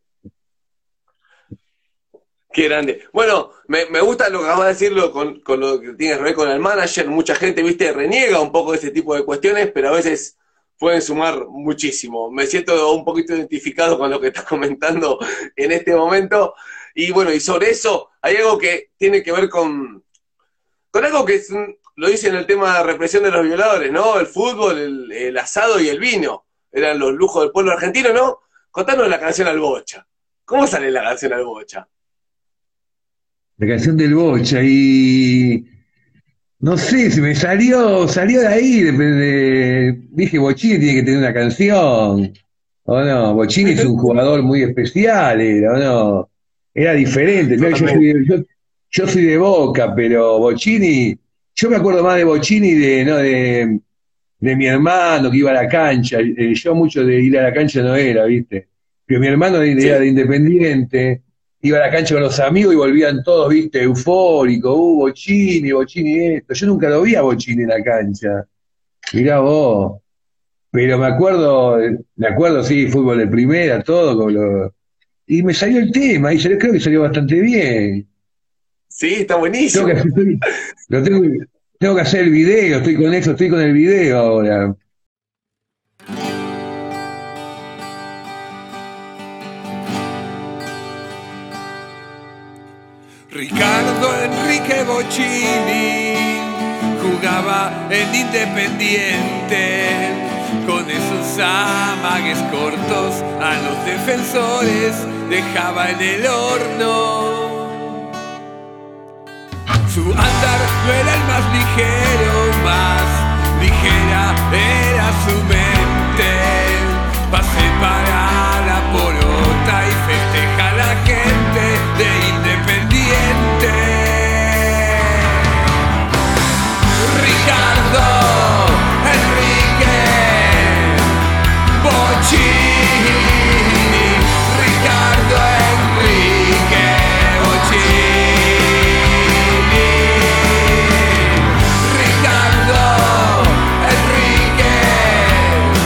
Qué grande. Bueno, me gusta lo que acabas de decirlo con lo que tiene que ver con el manager. Mucha gente, viste, reniega un poco de ese tipo de cuestiones, pero a veces pueden sumar muchísimo. Me siento un poquito identificado con lo que estás comentando en este momento. Y bueno, y sobre eso hay algo que tiene que ver con algo que lo dice en el tema de represión de los violadores, ¿no? El fútbol, el asado y el vino. Eran los lujos del pueblo argentino, ¿no? Contanos la canción Al Bocha. ¿Cómo sale la canción Al Bocha? La canción del Bocha y no sé, se me salió de ahí, dije Bochini tiene que tener una canción, o no, Bochini es un jugador muy especial, era, o no, era diferente, mirá que Totalmente. yo soy de Boca, pero Bochini, yo me acuerdo más de Bochini de mi hermano que iba a la cancha, yo mucho de ir a la cancha no era, ¿viste? Pero mi hermano era Sí. de Independiente, iba a la cancha con los amigos y volvían todos, ¿viste? Eufóricos, Bochini, Bochini esto. Yo nunca lo vi a Bochini en la cancha, mirá vos. Pero me acuerdo, sí, fútbol de primera, todo, y me salió el tema, y creo que salió bastante bien. Sí, está Tengo que, buenísimo. lo tengo que hacer el video, estoy con eso, estoy con el video ahora. Ricardo Enrique Bochini jugaba en Independiente, con esos amagues cortos a los defensores dejaba en el horno. Su andar no era el más ligero, más ligera era su mente. Pase para la porota y festeja a la gente de Independiente. Ricardo Enrique Bochini, Ricardo Enrique Bochini, Ricardo Enrique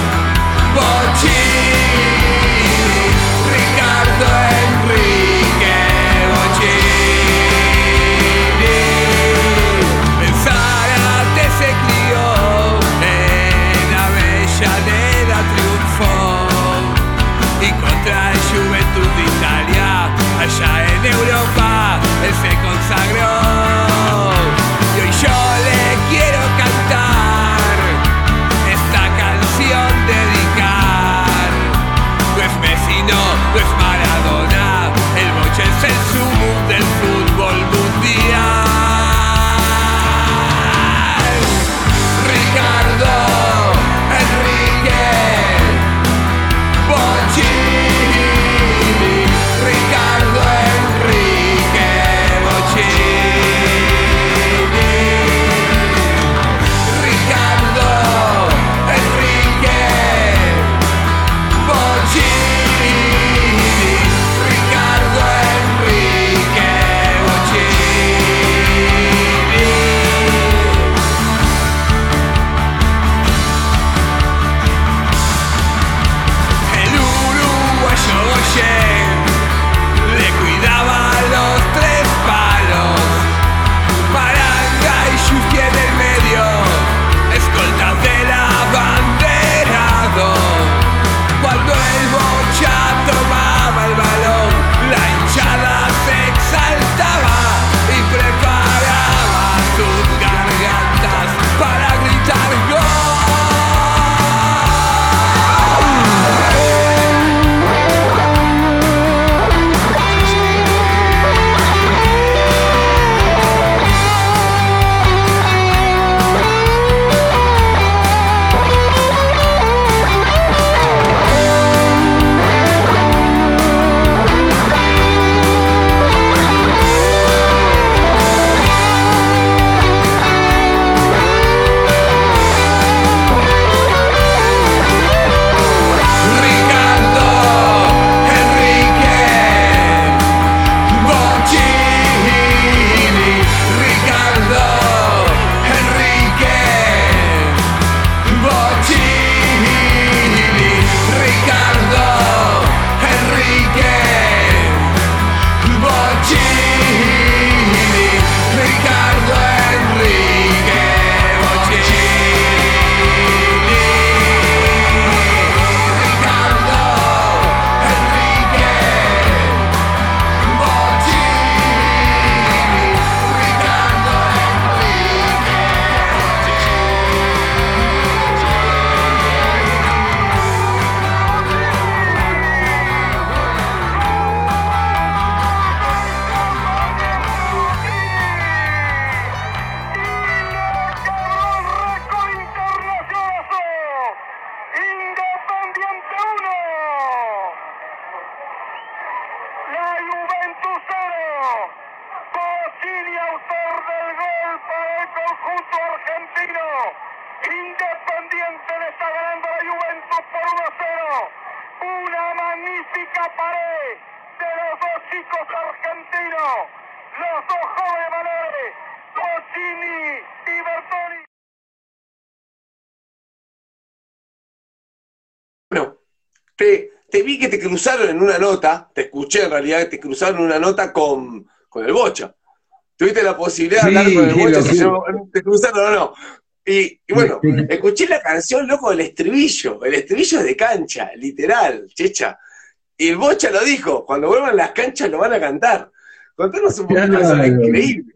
única pared de los dos chicos argentinos, los dos jóvenes valores, Bochini y Bertoni. Bueno, te vi que te cruzaron en una nota, te escuché en realidad, te cruzaron en una nota con el Bocha. Tuviste la posibilidad de hablar con el Bocha, si te cruzaron o no. Y bueno, escuché la canción, loco, el estribillo es de cancha, literal, checha. Y el Bocha lo dijo, cuando vuelvan las canchas lo van a cantar. Contanos un poquito de eso, es increíble.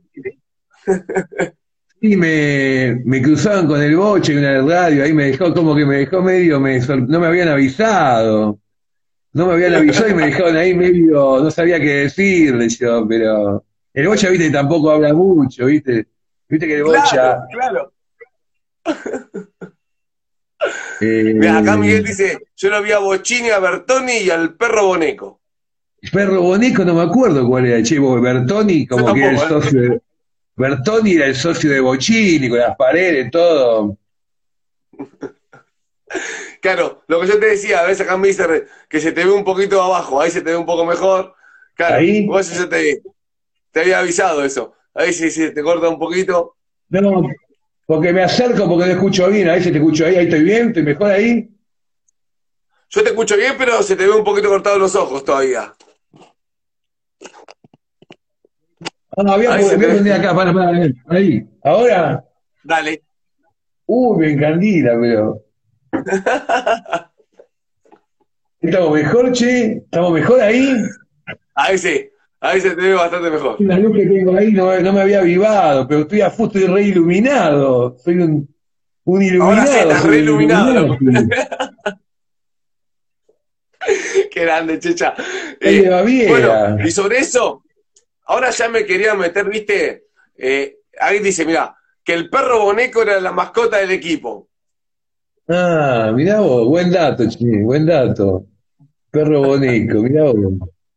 Sí, me cruzaron con el Bocha y una radio, ahí me dejó como que me dejó medio, no me habían avisado. No me habían avisado y me dejaron ahí medio, no sabía qué decirle yo, pero el Bocha, viste, tampoco habla mucho, viste. Viste que el Bocha... Claro. Mirá, acá Miguel dice, yo lo vi a Bochini, a Bertoni y al perro Boneco. Perro Boneco no me acuerdo cuál era, che, Bertoni como tampoco, que era el socio de... Bertoni era el socio de Bochini, con las paredes, todo. Claro, lo que yo te decía, a veces acá me dice que se te ve un poquito abajo, ahí se te ve un poco mejor. Claro, ¿ahí? Vos yo te había avisado eso. Ahí sí, te corta un poquito. No, porque me acerco porque no escucho bien, ahí se te escucho ahí estoy bien, estoy mejor ahí. Yo te escucho bien, pero se te ve un poquito cortado los ojos todavía. Ah, voy a poner acá, para, ahí. ¿Ahora? Dale. Me encandila, pero... ¿Estamos mejor, che? ¿Estamos mejor ahí? Ahí sí, ahí se te ve bastante mejor. La luz que tengo ahí no me había avivado, pero estoy a full, estoy re iluminado. Soy un iluminado. Ahora sí, estás re iluminado. Qué grande, checha. Bueno, y sobre eso, ahora ya me quería meter, viste, ahí dice, mirá, que el perro Boneco era la mascota del equipo. Ah, mirá vos, buen dato, che, buen dato. Perro Boneco, mirá vos.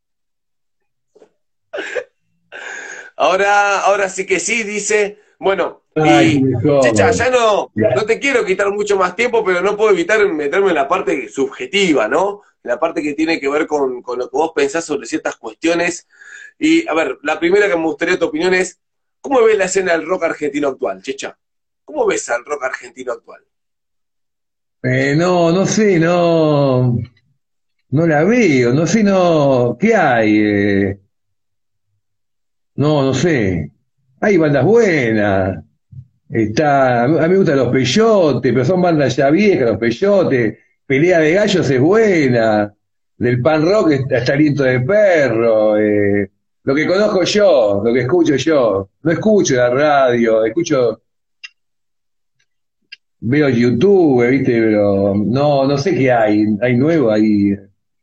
Ahora sí que sí, dice, bueno, checha, ya no te quiero quitar mucho más tiempo, pero no puedo evitar meterme en la parte subjetiva, ¿no? En la parte que tiene que ver con lo que vos pensás sobre ciertas cuestiones. Y, a ver, la primera que me gustaría tu opinión es, ¿cómo ves la escena del rock argentino actual, checha? ¿Cómo ves al rock argentino actual? No sé, no la veo, no sé, ¿qué hay? No sé. Hay bandas buenas. A mí me gustan los Peyotes, pero son bandas ya viejas, los Peyotes. Pelea de Gallos es buena. Del pan rock está Aliento de Perro. Lo que conozco yo, lo que escucho yo. No escucho la radio, veo YouTube, ¿viste? Pero no sé qué hay. Hay nuevo ahí.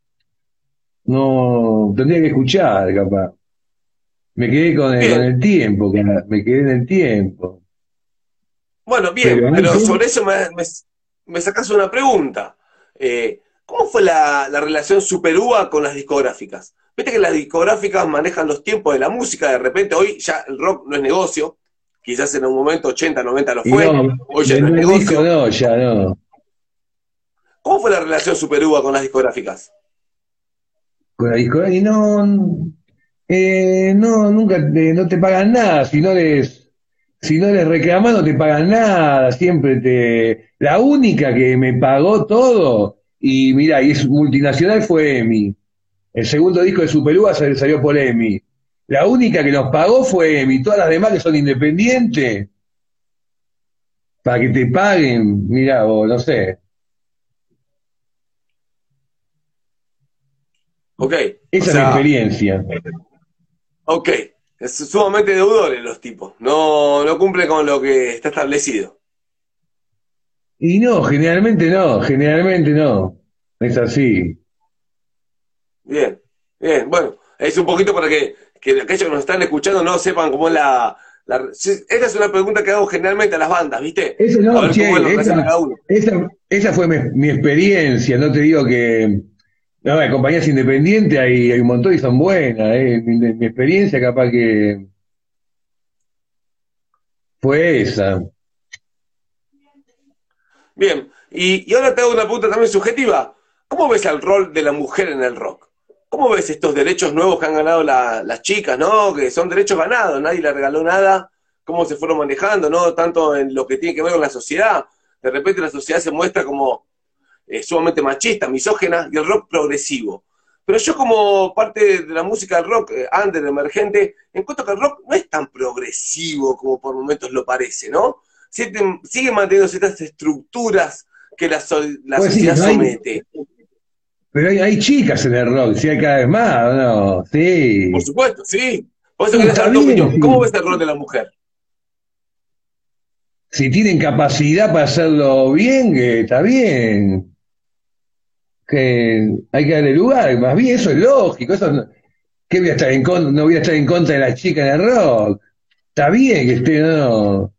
No, tendría que escuchar, capaz. Me quedé con el tiempo, me quedé en el tiempo. Bueno, bien, pero sobre eso me sacás una pregunta. ¿Cómo fue la relación Superúa con las discográficas? Viste que las discográficas manejan los tiempos de la música, de repente hoy ya el rock no es negocio, quizás en un momento 80, 90 lo fue, hoy ya no es negocio. No, ya no. ¿Cómo fue la relación Superúa con las discográficas? Con la discográfica, nunca no te pagan nada, si no les reclamas no te pagan nada, siempre la única que me pagó todo, y mira, y es multinacional, fue EMI. El segundo disco de Superúa salió por EMI. La única que nos pagó fue EMI, todas las demás que son independientes, para que te paguen, mira, vos, no sé. Ok. Esa es mi experiencia. Ok. Es sumamente deudores los tipos. No cumple con lo que está establecido. Y no, generalmente no. Es así. Bien. Bueno, es un poquito para que aquellos que nos están escuchando no sepan cómo es esta es una pregunta que hago generalmente a las bandas, ¿viste? Eso no, a ver cómo es la relación de cada uno. Esa fue mi experiencia, no te digo que... No, hay compañías independientes, hay un montón y son buenas. Mi experiencia capaz que fue esa. Bien, y ahora te hago una pregunta también subjetiva. ¿Cómo ves el rol de la mujer en el rock? ¿Cómo ves estos derechos nuevos que han ganado las chicas, ¿no? Que son derechos ganados, nadie les regaló nada, cómo se fueron manejando, ¿no? Tanto en lo que tiene que ver con la sociedad. De repente la sociedad se muestra como sumamente machista, misógena y el rock progresivo. Pero yo como parte de la música del rock under, emergente, encuentro que el rock no es tan progresivo como por momentos lo parece, ¿no? Sigue manteniendo ciertas estructuras que la Pues sí, sociedad no hay, somete. pero hay chicas en el rock, sí hay cada vez más, ¿o no? Por Sí. supuesto, sí. Por eso No, quería está saber tu bien, opinión. ¿Cómo sí. ves el rol de la mujer? Si tienen capacidad para hacerlo bien, que está bien. Que hay que darle lugar, más bien eso es lógico, eso no, ¿qué voy a estar en contra? No voy a estar en contra de la chica en el rock. Está bien que esté, no,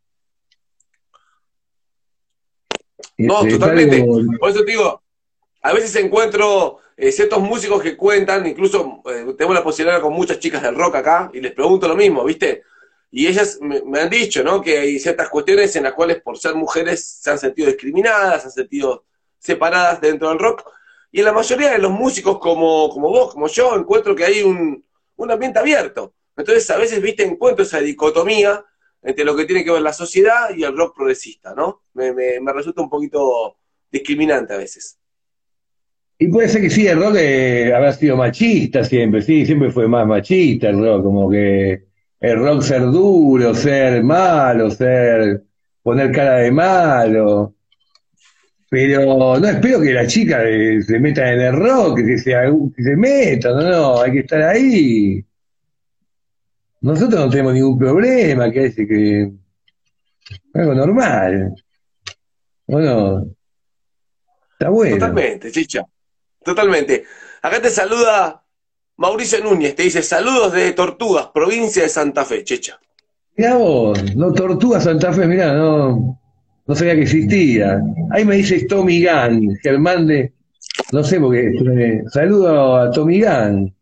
No, es totalmente. algo, Por eso te digo, a veces encuentro ciertos músicos que cuentan, incluso tengo la posibilidad de hablar con muchas chicas del rock acá, y les pregunto lo mismo, ¿viste? Y ellas me han dicho, ¿no? Que hay ciertas cuestiones en las cuales por ser mujeres se han sentido discriminadas, se han sentido separadas dentro del rock. Y en la mayoría de los músicos como vos, como yo, encuentro que hay un ambiente abierto. Entonces a veces, ¿viste? Encuentro esa dicotomía entre lo que tiene que ver la sociedad y el rock progresista, ¿no? Me resulta un poquito discriminante a veces. y puede ser que sí, el rock habrá sido machista siempre, sí, siempre fue más machista el rock, como que el rock ser duro, ser malo, poner cara de malo. Pero no espero que la chica se meta en el rock, que se meta, no, no, hay que estar ahí. Nosotros no tenemos ningún problema, que algo normal. Bueno, está bueno. Totalmente, Chicha, totalmente. Acá te saluda Mauricio Núñez, te dice saludos desde Tortugas, provincia de Santa Fe, Chicha. Mirá vos, no Tortuga Santa Fe, mirá, no, no sabía que existía. Ahí me dice Tommy Gunn, Germán de, no sé porque, saludo a Tommy Gunn.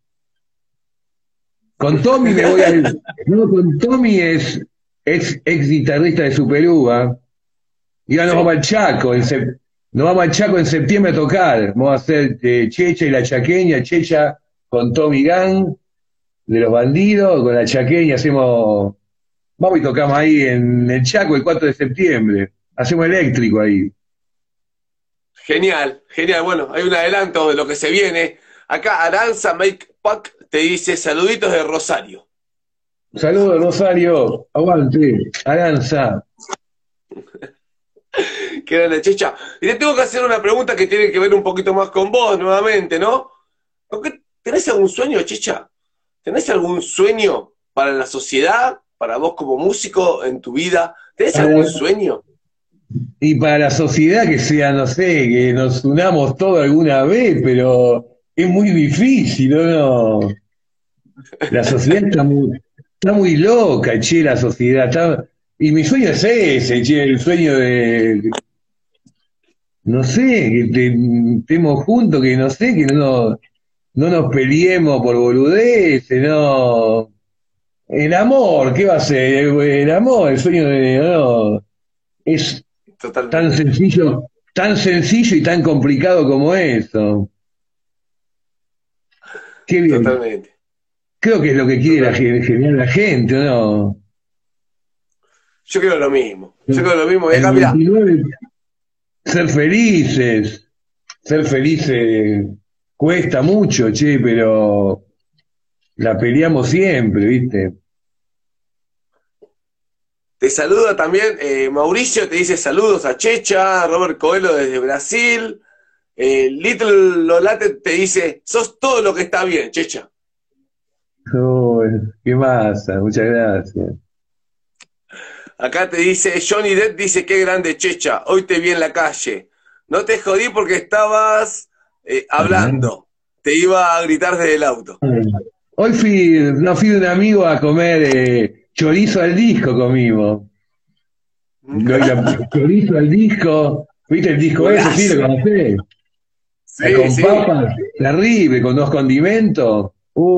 Con Tommy me voy al, no, con Tommy es ex guitarrista de Superuva. Y ahora nos Sí. vamos al Chaco, nos vamos al Chaco en septiembre a tocar. Vamos a hacer Checha y la Chaqueña, Checha con Tommy Gunn, de los bandidos, con la Chaqueña hacemos, vamos y tocamos ahí en el Chaco el 4 de septiembre. Hacemos eléctrico ahí. Genial, genial. Bueno, hay un adelanto de lo que se viene. Acá Aranza Make Pack te dice saluditos de Rosario. Saludos, Rosario, aguante, Aranza. Qué grande, Chicha. Y te tengo que hacer una pregunta que tiene que ver un poquito más con vos nuevamente, ¿no? ¿Tenés algún sueño, Chicha? ¿Tenés algún sueño para la sociedad, para vos como músico en tu vida? ¿Tenés algún Para- sueño? y para la sociedad que sea, no sé, que nos unamos todos alguna vez, pero es muy difícil, ¿no? No. La sociedad está muy loca, che, la sociedad. Y mi sueño es ese, che, el sueño de, no sé, que estemos juntos, que no sé, que no nos peleemos por boludeces, no. El amor, ¿qué va a ser? El amor, el sueño de, no, es Totalmente, tan sencillo y tan complicado como eso. Qué bien. totalmente, Creo que es lo que quiere totalmente. generar la gente, ¿no? Yo creo lo mismo. Yo creo lo mismo. Y El acá, mirá, 99, ser felices. Ser felices cuesta mucho, che, pero la peleamos siempre, ¿viste? te saluda también Mauricio, te dice saludos a Checha, Robert Coelho desde Brasil. Little Lolate te dice, sos todo lo que está bien, Checha. Oh, qué masa, muchas gracias. Acá te dice, Johnny Depp dice, qué grande Checha, hoy te vi en la calle. No te jodí porque estabas hablando. Te iba a gritar desde el auto. Hoy no fui de un amigo a comer chorizo al disco comimos. Chorizo al disco, ¿viste el disco ese? Sí, lo Golazo. conocés. Sí, Con sí, papas, terrible, con dos condimentos.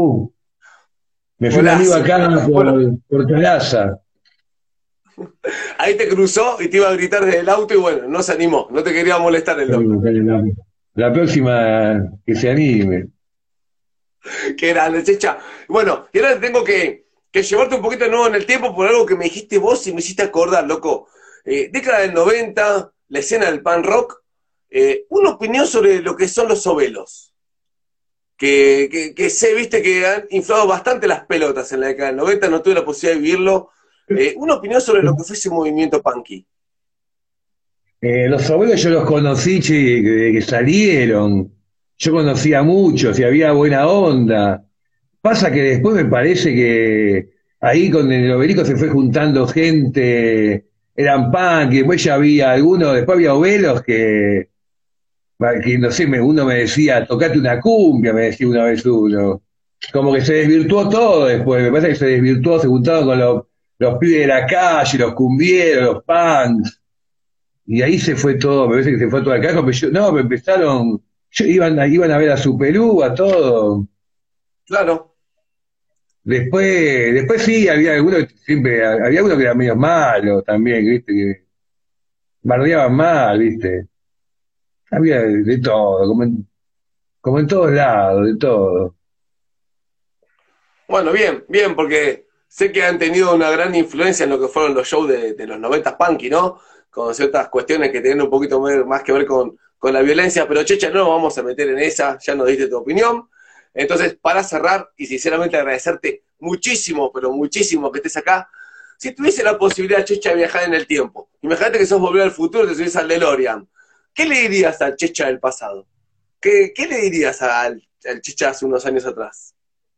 Me fui un amigo golazo. acá Bueno, por Calaza. ahí te cruzó y te iba a gritar desde el auto y bueno, no se animó, no te quería molestar el loco. La próxima que se anime. Qué grande, Checha. Bueno, y ahora tengo que llevarte un poquito de nuevo en el tiempo por algo que me dijiste vos y me hiciste acordar, loco. Década del 90, la escena del punk rock. Una opinión sobre lo que son los ovelos. Que sé, viste, que han inflado bastante las pelotas en la década del 90, no tuve la posibilidad de vivirlo. Una opinión sobre lo que fue ese movimiento punky. Los abuelos yo los conocí, che, que salieron. Yo conocía a muchos y había buena onda. Pasa que después me parece que ahí con el Obelisco se fue juntando gente, eran punk, y después ya había algunos, después había ovelos que no sé, uno me decía, tocate una cumbia, me decía una vez uno. Como que se desvirtuó todo después, me parece que se desvirtuó, se juntaron con los pibes de la calle, los cumbieros, los punks. Y ahí se fue todo, me parece que se fue todo al carajo, pero no, me empezaron, iban a ver a Superú, a todo. Claro. Después sí, había algunos, siempre, había uno que era medio malo también, viste, que bardeaban mal, viste. Había de todo, como en todos lados, de todo. Bueno, bien, bien, porque sé que han tenido una gran influencia en lo que fueron los shows de los 90 punky, ¿no? Con ciertas cuestiones que tienen un poquito más que ver con la violencia, pero Checha, no nos vamos a meter en esa, ya nos diste tu opinión. Entonces, para cerrar, y sinceramente agradecerte muchísimo, pero muchísimo que estés acá, si tuviese la posibilidad, Checha, de viajar en el tiempo, imagínate que sos volver al futuro, te subís al DeLorean, ¿qué le dirías al Checha del pasado? ¿Qué le dirías al Checha hace unos años atrás?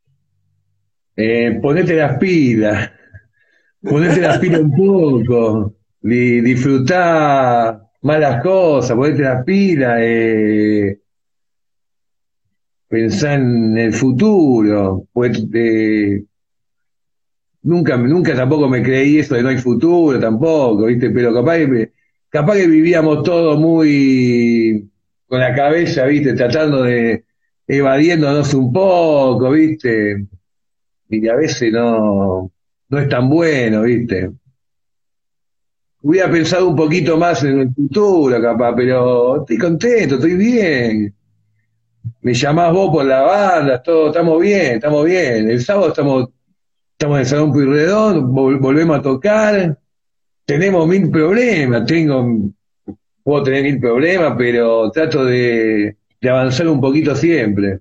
Ponete ponete las pilas un poco, disfrutá más las cosas, ponete las pilas, pensá en el futuro, pues, nunca tampoco me creí eso de no hay futuro tampoco, ¿viste? Pero capaz que vivíamos todos muy con la cabeza, ¿viste? Tratando de evadiéndonos un poco, ¿viste? Y a veces no es tan bueno, ¿viste? Hubiera pensado un poquito más en el futuro, capaz, pero estoy contento, estoy bien. Me llamás vos por la banda, todo, estamos bien, estamos bien. El sábado estamos en el Salón Pueyrredón, volvemos a tocar. Tenemos 1000 problemas, puedo tener 1000 problemas, pero trato de avanzar un poquito siempre.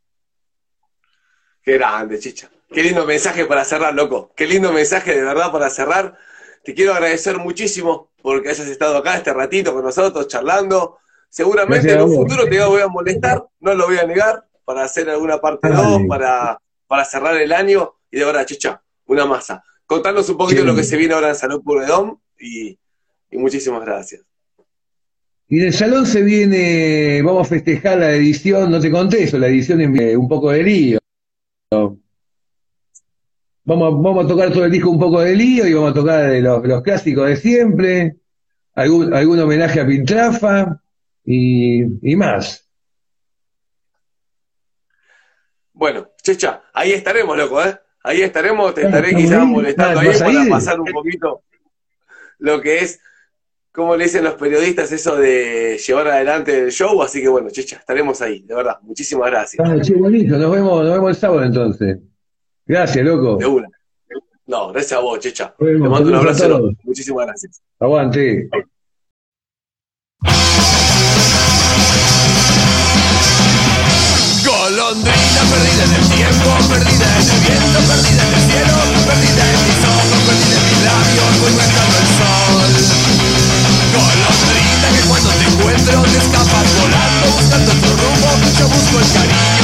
Qué grande, Chicha. Qué lindo mensaje para cerrar, loco. Qué lindo mensaje de verdad para cerrar. Te quiero agradecer muchísimo porque hayas estado acá este ratito con nosotros charlando. Seguramente Gracias en a un vos. futuro te voy a molestar, no lo voy a negar, para hacer alguna parte 2, Ay, para cerrar el año. Y de verdad, Chicha, una masa. Contanos un poquito de lo que che. se viene ahora en Salud Pueyrredón y muchísimas gracias. Y del salón se viene, vamos a festejar la edición, no te conté eso, la edición en un poco de lío. Vamos a tocar todo el disco un poco de lío y vamos a tocar los clásicos de siempre, algún homenaje a Piltrafa y más. Bueno, Chicha, ahí estaremos, loco, ¿eh? Ahí estaremos, te estaré ¿Estamos quizás ahí? molestando ahí ¿Vas a para ir? pasar un poquito lo que es, como le dicen los periodistas, eso de llevar adelante el show. Así que bueno, Chicha, estaremos ahí, de verdad. Muchísimas gracias. Ah, che, bonito, nos vemos el sábado entonces. Gracias, De loco. una. No, gracias a vos, Chicha. Nos Te vemos, mando un saludos a abrazo enorme. todos. Muchísimas gracias. Aguante. Golondrina perdida en el tiempo, perdida en el viento, perdida en el cielo, perdida en mis ojos, perdida en mis labios, voy buscando el sol. Golondrina que cuando te encuentro te escapas volando, buscando tu rumbo, yo busco el cariño.